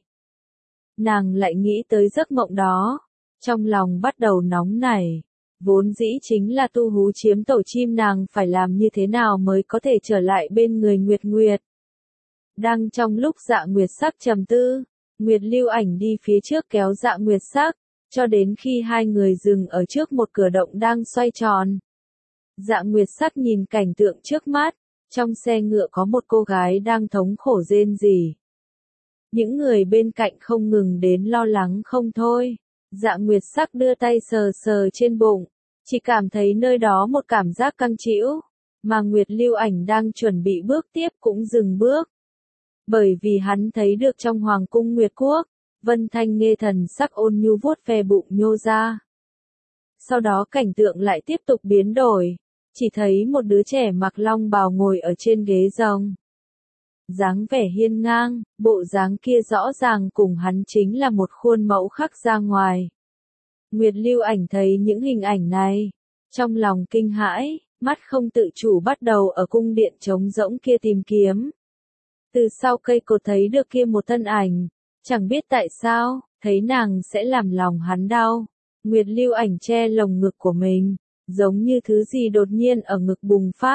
Nàng lại nghĩ tới giấc mộng đó. Trong lòng bắt đầu nóng nảy. Vốn dĩ chính là tu hú chiếm tổ chim, nàng phải làm như thế nào mới có thể trở lại bên người Nguyệt Nguyệt. Đang trong lúc Dạ Nguyệt Sắc trầm tư, Nguyệt Lưu Ảnh đi phía trước kéo Dạ Nguyệt Sắc, cho đến khi hai người dừng ở trước một cửa động đang xoay tròn. Dạ Nguyệt Sắc nhìn cảnh tượng trước mắt, trong xe ngựa có một cô gái đang thống khổ rên rỉ. Những người bên cạnh không ngừng đến lo lắng không thôi. Dạ Nguyệt Sắc đưa tay sờ sờ trên bụng, chỉ cảm thấy nơi đó một cảm giác căng trĩu, mà Nguyệt Lưu Ảnh đang chuẩn bị bước tiếp cũng dừng bước. Bởi vì hắn thấy được trong Hoàng cung Nguyệt Quốc, Vân Thanh Nghê thần sắc ôn nhu vuốt ve bụng nhô ra. Sau đó cảnh tượng lại tiếp tục biến đổi, chỉ thấy một đứa trẻ mặc long bào ngồi ở trên ghế rồng. Dáng vẻ hiên ngang, bộ dáng kia rõ ràng cùng hắn chính là một khuôn mẫu khắc ra ngoài. Nguyệt Lưu Ảnh thấy những hình ảnh này, trong lòng kinh hãi, mắt không tự chủ bắt đầu ở cung điện trống rỗng kia tìm kiếm. Từ sau cây cột thấy được kia một thân ảnh, chẳng biết tại sao, thấy nàng sẽ làm lòng hắn đau. Nguyệt Lưu Ảnh che lồng ngực của mình, giống như thứ gì đột nhiên ở ngực bùng phát,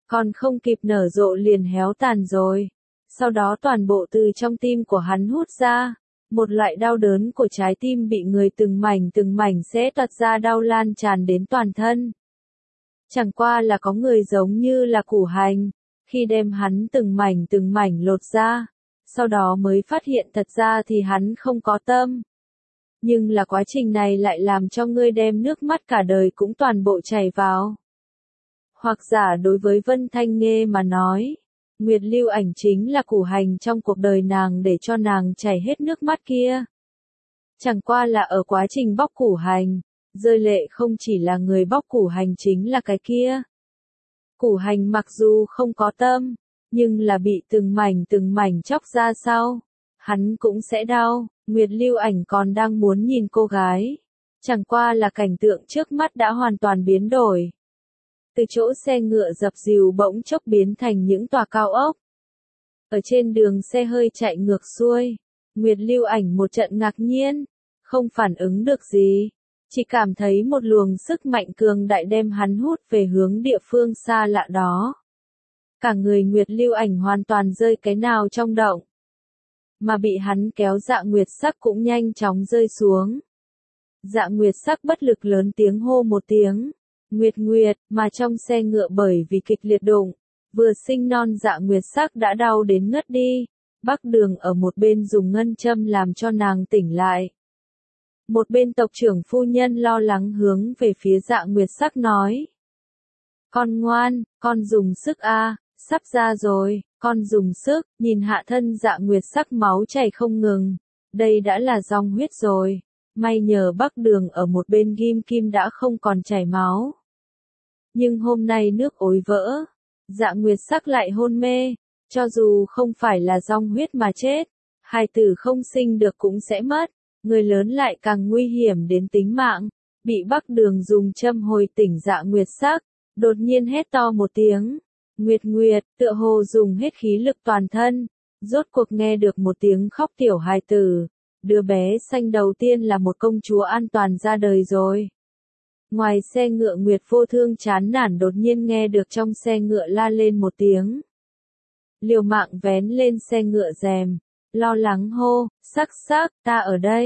còn không kịp nở rộ liền héo tàn rồi. Sau đó toàn bộ từ trong tim của hắn hút ra, một loại đau đớn của trái tim bị người từng mảnh xé toạc ra đau lan tràn đến toàn thân. Chẳng qua là có người giống như là củ hành, khi đem hắn từng mảnh lột ra, sau đó mới phát hiện thật ra thì hắn không có tâm. Nhưng là quá trình này lại làm cho ngươi đem nước mắt cả đời cũng toàn bộ chảy vào. Hoặc giả đối với Vân Thanh Nghê mà nói, Nguyệt Lưu Ảnh chính là củ hành trong cuộc đời nàng để cho nàng chảy hết nước mắt kia. Chẳng qua là ở quá trình bóc củ hành, rơi lệ không chỉ là người bóc củ hành chính là cái kia. Củ hành mặc dù không có tâm, nhưng là bị từng mảnh chóc ra sau, hắn cũng sẽ đau. Nguyệt Lưu Ảnh còn đang muốn nhìn cô gái, chẳng qua là cảnh tượng trước mắt đã hoàn toàn biến đổi. Từ chỗ xe ngựa dập dìu bỗng chốc biến thành những tòa cao ốc. Ở trên đường xe hơi chạy ngược xuôi, Nguyệt Lưu Ảnh một trận ngạc nhiên, không phản ứng được gì, chỉ cảm thấy một luồng sức mạnh cường đại đem hắn hút về hướng địa phương xa lạ đó. Cả người Nguyệt Lưu Ảnh hoàn toàn rơi cái nào trong động, mà bị hắn kéo Dạ Nguyệt Sắc cũng nhanh chóng rơi xuống. Dạ Nguyệt Sắc bất lực lớn tiếng hô một tiếng, Nguyệt Nguyệt, mà trong xe ngựa bởi vì kịch liệt đụng, vừa sinh non Dạ Nguyệt Sắc đã đau đến ngất đi. Bắc Đường ở một bên dùng ngân châm làm cho nàng tỉnh lại. Một bên tộc trưởng phu nhân lo lắng hướng về phía Dạ Nguyệt Sắc nói. Con ngoan, con dùng sức a, sắp ra rồi, con dùng sức, nhìn hạ thân Dạ Nguyệt Sắc máu chảy không ngừng. Đây đã là dòng huyết rồi, may nhờ Bắc Đường ở một bên ghim kim đã không còn chảy máu. Nhưng hôm nay nước ối vỡ, Dạ Nguyệt Sắc lại hôn mê, cho dù không phải là dòng huyết mà chết, hài tử không sinh được cũng sẽ mất, người lớn lại càng nguy hiểm đến tính mạng, bị Bắc Đường dùng châm hồi tỉnh Dạ Nguyệt Sắc, đột nhiên hét to một tiếng, Nguyệt Nguyệt, tựa hồ dùng hết khí lực toàn thân, rốt cuộc nghe được một tiếng khóc tiểu hài tử, đứa bé xanh đầu tiên là một công chúa an toàn ra đời rồi. Ngoài xe ngựa Nguyệt Vô Thương chán nản đột nhiên nghe được trong xe ngựa la lên một tiếng. Liều mạng vén lên xe ngựa rèm, lo lắng hô, Sắc Sắc, ta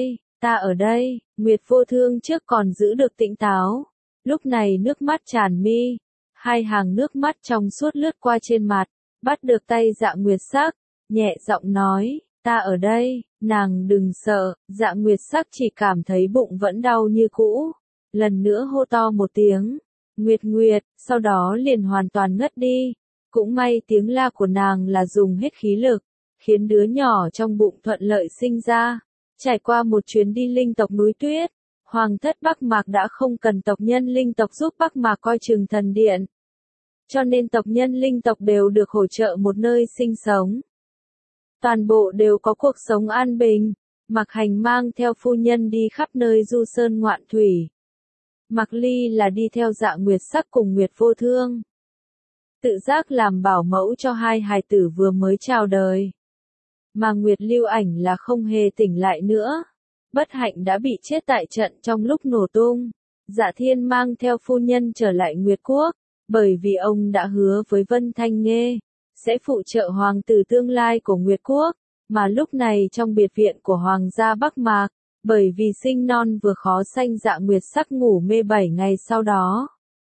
ở đây, Nguyệt Vô Thương trước còn giữ được tỉnh táo, lúc này nước mắt tràn mi, hai hàng nước mắt trong suốt lướt qua trên mặt, bắt được tay Dạ Nguyệt Sắc, nhẹ giọng nói, ta ở đây, nàng đừng sợ, Dạ Nguyệt Sắc chỉ cảm thấy bụng vẫn đau như cũ, lần nữa hô to một tiếng, Nguyệt Nguyệt, sau đó liền hoàn toàn ngất đi. Cũng may tiếng la của nàng là dùng hết khí lực, khiến đứa nhỏ trong bụng thuận lợi sinh ra. Trải qua một chuyến đi linh tộc núi tuyết, Hoàng thất Bắc Mạc đã không cần tộc nhân linh tộc giúp Bắc Mạc coi chừng thần điện. Cho nên tộc nhân linh tộc đều được hỗ trợ một nơi sinh sống. Toàn bộ đều có cuộc sống an bình, Mạc Hành mang theo phu nhân đi khắp nơi du sơn ngoạn thủy. Mạc Ly là đi theo Dạ Nguyệt Sắc cùng Nguyệt Vô Thương. Tự giác làm bảo mẫu cho hai hài tử vừa mới chào đời. Mà Nguyệt Lưu Ảnh là không hề tỉnh lại nữa. Bất hạnh đã bị chết tại trận trong lúc nổ tung. Dạ Thiên mang theo phu nhân trở lại Nguyệt Quốc, bởi vì ông đã hứa với Vân Thanh Nghê, sẽ phụ trợ hoàng tử tương lai của Nguyệt Quốc, mà lúc này trong biệt viện của Hoàng gia Bắc Mạc, bởi vì sinh non vừa khó sanh Dạ Nguyệt Sắc ngủ mê 7 ngày sau đó.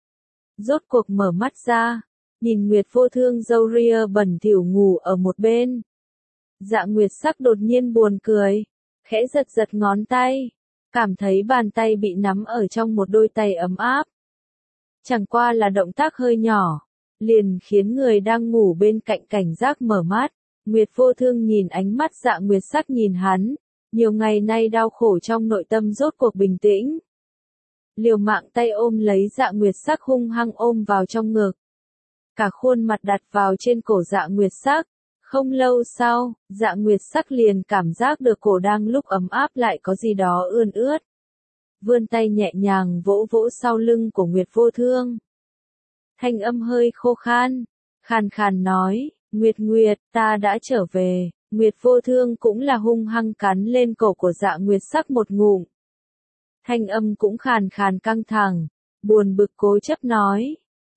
Rốt cuộc mở mắt ra, nhìn Nguyệt Vô Thương râu ria bẩn thỉu ngủ ở một bên. Dạ Nguyệt Sắc đột nhiên buồn cười, khẽ giật ngón tay, cảm thấy bàn tay bị nắm ở trong một đôi tay ấm áp. Chẳng qua là động tác hơi nhỏ, liền khiến người đang ngủ bên cạnh cảnh giác mở mắt. Nguyệt Vô Thương nhìn ánh mắt Dạ Nguyệt Sắc nhìn hắn, nhiều ngày nay đau khổ trong nội tâm rốt cuộc bình tĩnh. Liều mạng tay ôm lấy Dạ Nguyệt Sắc hung hăng ôm vào trong ngực. Cả khuôn mặt đặt vào trên cổ Dạ Nguyệt Sắc. Không lâu sau, Dạ Nguyệt Sắc liền cảm giác được cổ đang lúc ấm áp lại có gì đó ươn ướt. Vươn tay nhẹ nhàng vỗ vỗ sau lưng của Nguyệt Vô Thương. Thanh âm hơi khô khan, khàn khàn nói, Nguyệt Nguyệt, ta đã trở về. Nguyệt Vô Thương cũng là hung hăng cắn lên cổ của Dạ Nguyệt Sắc một ngụm. Thanh âm cũng khàn khàn căng thẳng, buồn bực cố chấp nói,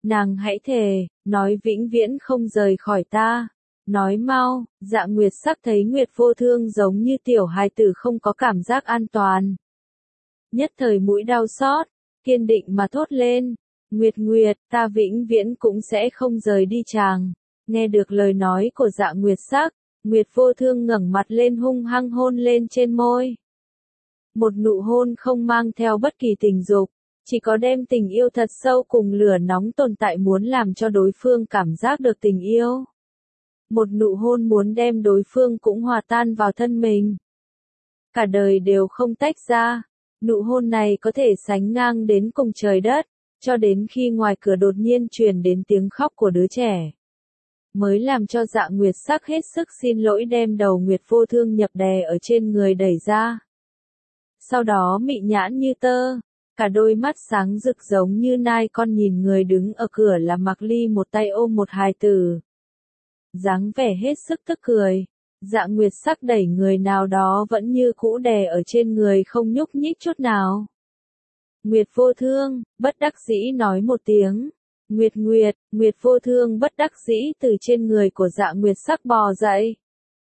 Nàng hãy thề, nói vĩnh viễn không rời khỏi ta. Nói mau, Dạ Nguyệt Sắc thấy Nguyệt Vô Thương giống như tiểu hài tử không có cảm giác an toàn. Nhất thời mũi đau xót, kiên định mà thốt lên. Nguyệt Nguyệt, ta vĩnh viễn cũng sẽ không rời đi chàng. Nghe được lời nói của Dạ Nguyệt Sắc, Nguyệt Vô Thương ngẩng mặt lên hung hăng hôn lên trên môi. Một nụ hôn không mang theo bất kỳ tình dục, chỉ có đem tình yêu thật sâu cùng lửa nóng tồn tại muốn làm cho đối phương cảm giác được tình yêu. Một nụ hôn muốn đem đối phương cũng hòa tan vào thân mình. Cả đời đều không tách ra. Nụ hôn này có thể sánh ngang đến cùng trời đất, cho đến khi ngoài cửa đột nhiên truyền đến tiếng khóc của đứa trẻ. Mới làm cho Dạ Nguyệt Sắc hết sức xin lỗi đem đầu Nguyệt Vô Thương nhập đè ở trên người đẩy ra. Sau đó mị nhãn như tơ, cả đôi mắt sáng rực giống như nai con nhìn người đứng ở cửa là Mạc Ly một tay ôm một hài tử. Dáng vẻ hết sức tức cười, Dạ Nguyệt Sắc đẩy người nào đó vẫn như cũ đè ở trên người không nhúc nhích chút nào. Nguyệt Vô Thương, bất đắc dĩ nói một tiếng. Nguyệt Nguyệt, Nguyệt Vô Thương bất đắc dĩ từ trên người của Dạ Nguyệt Sắc bò dậy.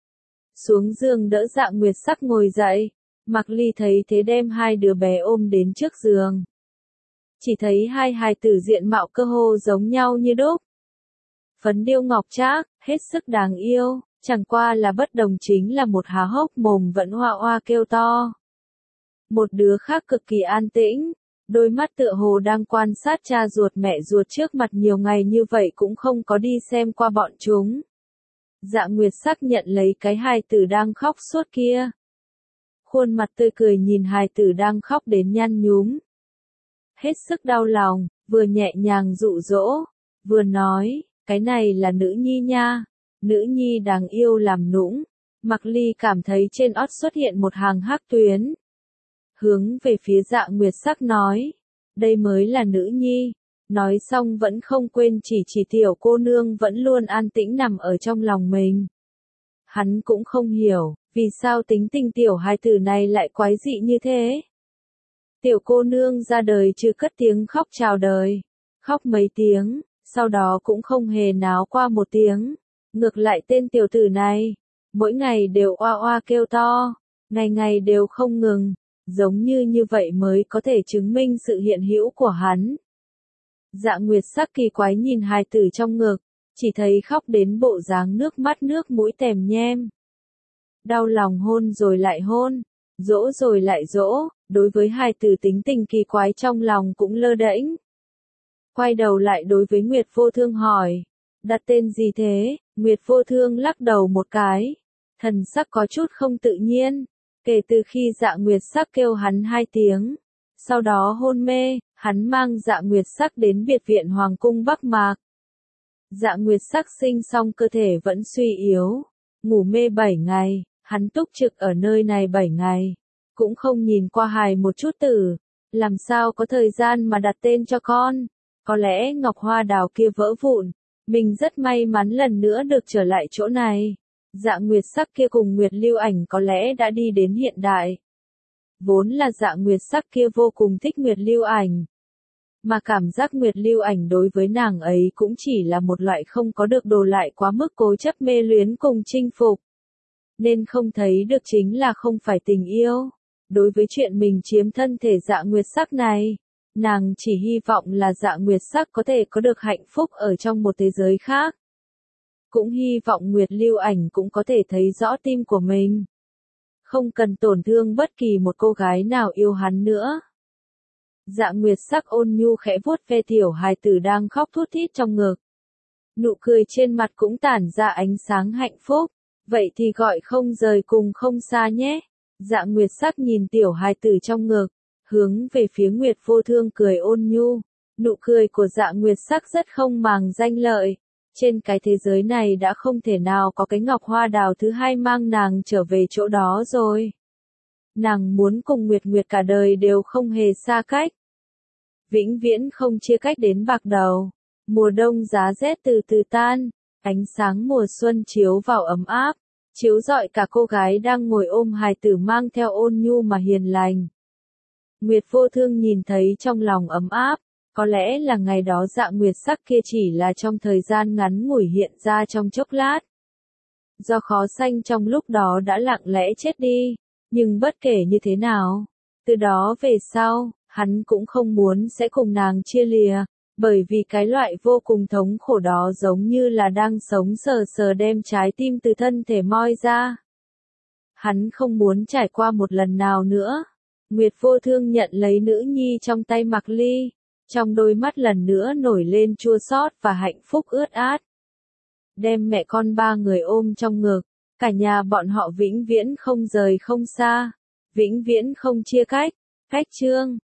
Xuống giường đỡ Dạ Nguyệt Sắc ngồi dậy, Mạc Ly thấy thế đem hai đứa bé ôm đến trước giường. Chỉ thấy hai hài tử diện mạo cơ hồ giống nhau như đúc. Phấn điêu ngọc trác, hết sức đáng yêu, chẳng qua là bất đồng chính là một há hốc mồm vẫn hoa hoa kêu to. Một đứa khác cực kỳ an tĩnh, đôi mắt tựa hồ đang quan sát cha ruột mẹ ruột trước mặt nhiều ngày như vậy cũng không có đi xem qua bọn chúng. Dạ Nguyệt Sắc nhận lấy cái hài tử đang khóc suốt kia. Khuôn mặt tươi cười nhìn hài tử đang khóc đến nhăn nhúm. Hết sức đau lòng, vừa nhẹ nhàng dụ dỗ, vừa nói, cái này là nữ nhi nha, nữ nhi đáng yêu làm nũng. Mạc Ly cảm thấy trên ót xuất hiện một hàng hắc tuyến. Hướng về phía Dạ Nguyệt Sắc nói, đây mới là nữ nhi. Nói xong vẫn không quên chỉ tiểu cô nương vẫn luôn an tĩnh nằm ở trong lòng mình. Hắn cũng không hiểu, vì sao tính tình tiểu hài tử này lại quái dị như thế. Tiểu cô nương ra đời chưa cất tiếng khóc chào đời, khóc mấy tiếng, sau đó cũng không hề náo qua một tiếng. Ngược lại tên tiểu tử này, mỗi ngày đều oa oa kêu to, ngày ngày đều không ngừng, giống như vậy mới có thể chứng minh sự hiện hữu của hắn. Dạ Nguyệt Sắc kỳ quái nhìn hài tử trong ngực, chỉ thấy khóc đến bộ dáng nước mắt nước mũi tèm nhem. Đau lòng hôn rồi lại hôn, dỗ rồi lại dỗ, đối với hài tử tính tình kỳ quái trong lòng cũng lơ đễnh. Quay đầu lại đối với Nguyệt Vô Thương hỏi, đặt tên gì thế? Nguyệt Vô Thương lắc đầu một cái, thần sắc có chút không tự nhiên, kể từ khi Dạ Nguyệt Sắc kêu hắn 2 tiếng, sau đó hôn mê, hắn mang Dạ Nguyệt Sắc đến biệt viện Hoàng cung Bắc Mạc. Dạ Nguyệt Sắc sinh xong cơ thể vẫn suy yếu, ngủ mê 7 ngày, hắn túc trực ở nơi này 7 ngày, cũng không nhìn qua hài một chút tử, làm sao có thời gian mà đặt tên cho con. Có lẽ ngọc hoa đào kia vỡ vụn, mình rất may mắn lần nữa được trở lại chỗ này. Dạ Nguyệt Sắc kia cùng Nguyệt Lưu Ảnh có lẽ đã đi đến hiện đại. Vốn là Dạ Nguyệt Sắc kia vô cùng thích Nguyệt Lưu Ảnh. Mà cảm giác Nguyệt Lưu Ảnh đối với nàng ấy cũng chỉ là một loại không có được đồ lại quá mức cố chấp mê luyến cùng chinh phục. Nên không thấy được chính là không phải tình yêu. Đối với chuyện mình chiếm thân thể Dạ Nguyệt Sắc này, nàng chỉ hy vọng là Dạ Nguyệt Sắc có thể có được hạnh phúc ở trong một thế giới khác. Cũng hy vọng Nguyệt Lưu Ảnh cũng có thể thấy rõ tim của mình. Không cần tổn thương bất kỳ một cô gái nào yêu hắn nữa. Dạ Nguyệt Sắc ôn nhu khẽ vuốt ve tiểu hài tử đang khóc thút thít trong ngực. Nụ cười trên mặt cũng tản ra ánh sáng hạnh phúc. Vậy thì gọi không rời cùng không xa nhé. Dạ Nguyệt Sắc nhìn tiểu hài tử trong ngực, hướng về phía Nguyệt Vô Thương cười ôn nhu. Nụ cười của Dạ Nguyệt Sắc rất không màng danh lợi. Trên cái thế giới này đã không thể nào có cái ngọc hoa đào thứ hai mang nàng trở về chỗ đó rồi. Nàng muốn cùng Nguyệt Nguyệt cả đời đều không hề xa cách. Vĩnh viễn không chia cách đến bạc đầu. Mùa đông giá rét từ từ tan, ánh sáng mùa xuân chiếu vào ấm áp, chiếu rọi cả cô gái đang ngồi ôm hài tử mang theo ôn nhu mà hiền lành. Nguyệt Vô Thương nhìn thấy trong lòng ấm áp, Có lẽ là ngày đó dạng nguyệt sắc kia chỉ là trong thời gian ngắn ngủi hiện ra trong chốc lát. Do khó sanh trong lúc đó đã lặng lẽ chết đi, nhưng bất kể như thế nào, từ đó về sau, hắn cũng không muốn sẽ cùng nàng chia lìa, bởi vì cái loại vô cùng thống khổ đó giống như là đang sống sờ sờ đem trái tim từ thân thể moi ra. Hắn không muốn trải qua một lần nào nữa. Nguyệt Vô Thương nhận lấy nữ nhi trong tay Mạc Ly, trong đôi mắt lần nữa nổi lên chua xót và hạnh phúc ướt át. Đem mẹ con ba người ôm trong ngực, cả nhà bọn họ vĩnh viễn không rời không xa, vĩnh viễn không chia cách. Cách chương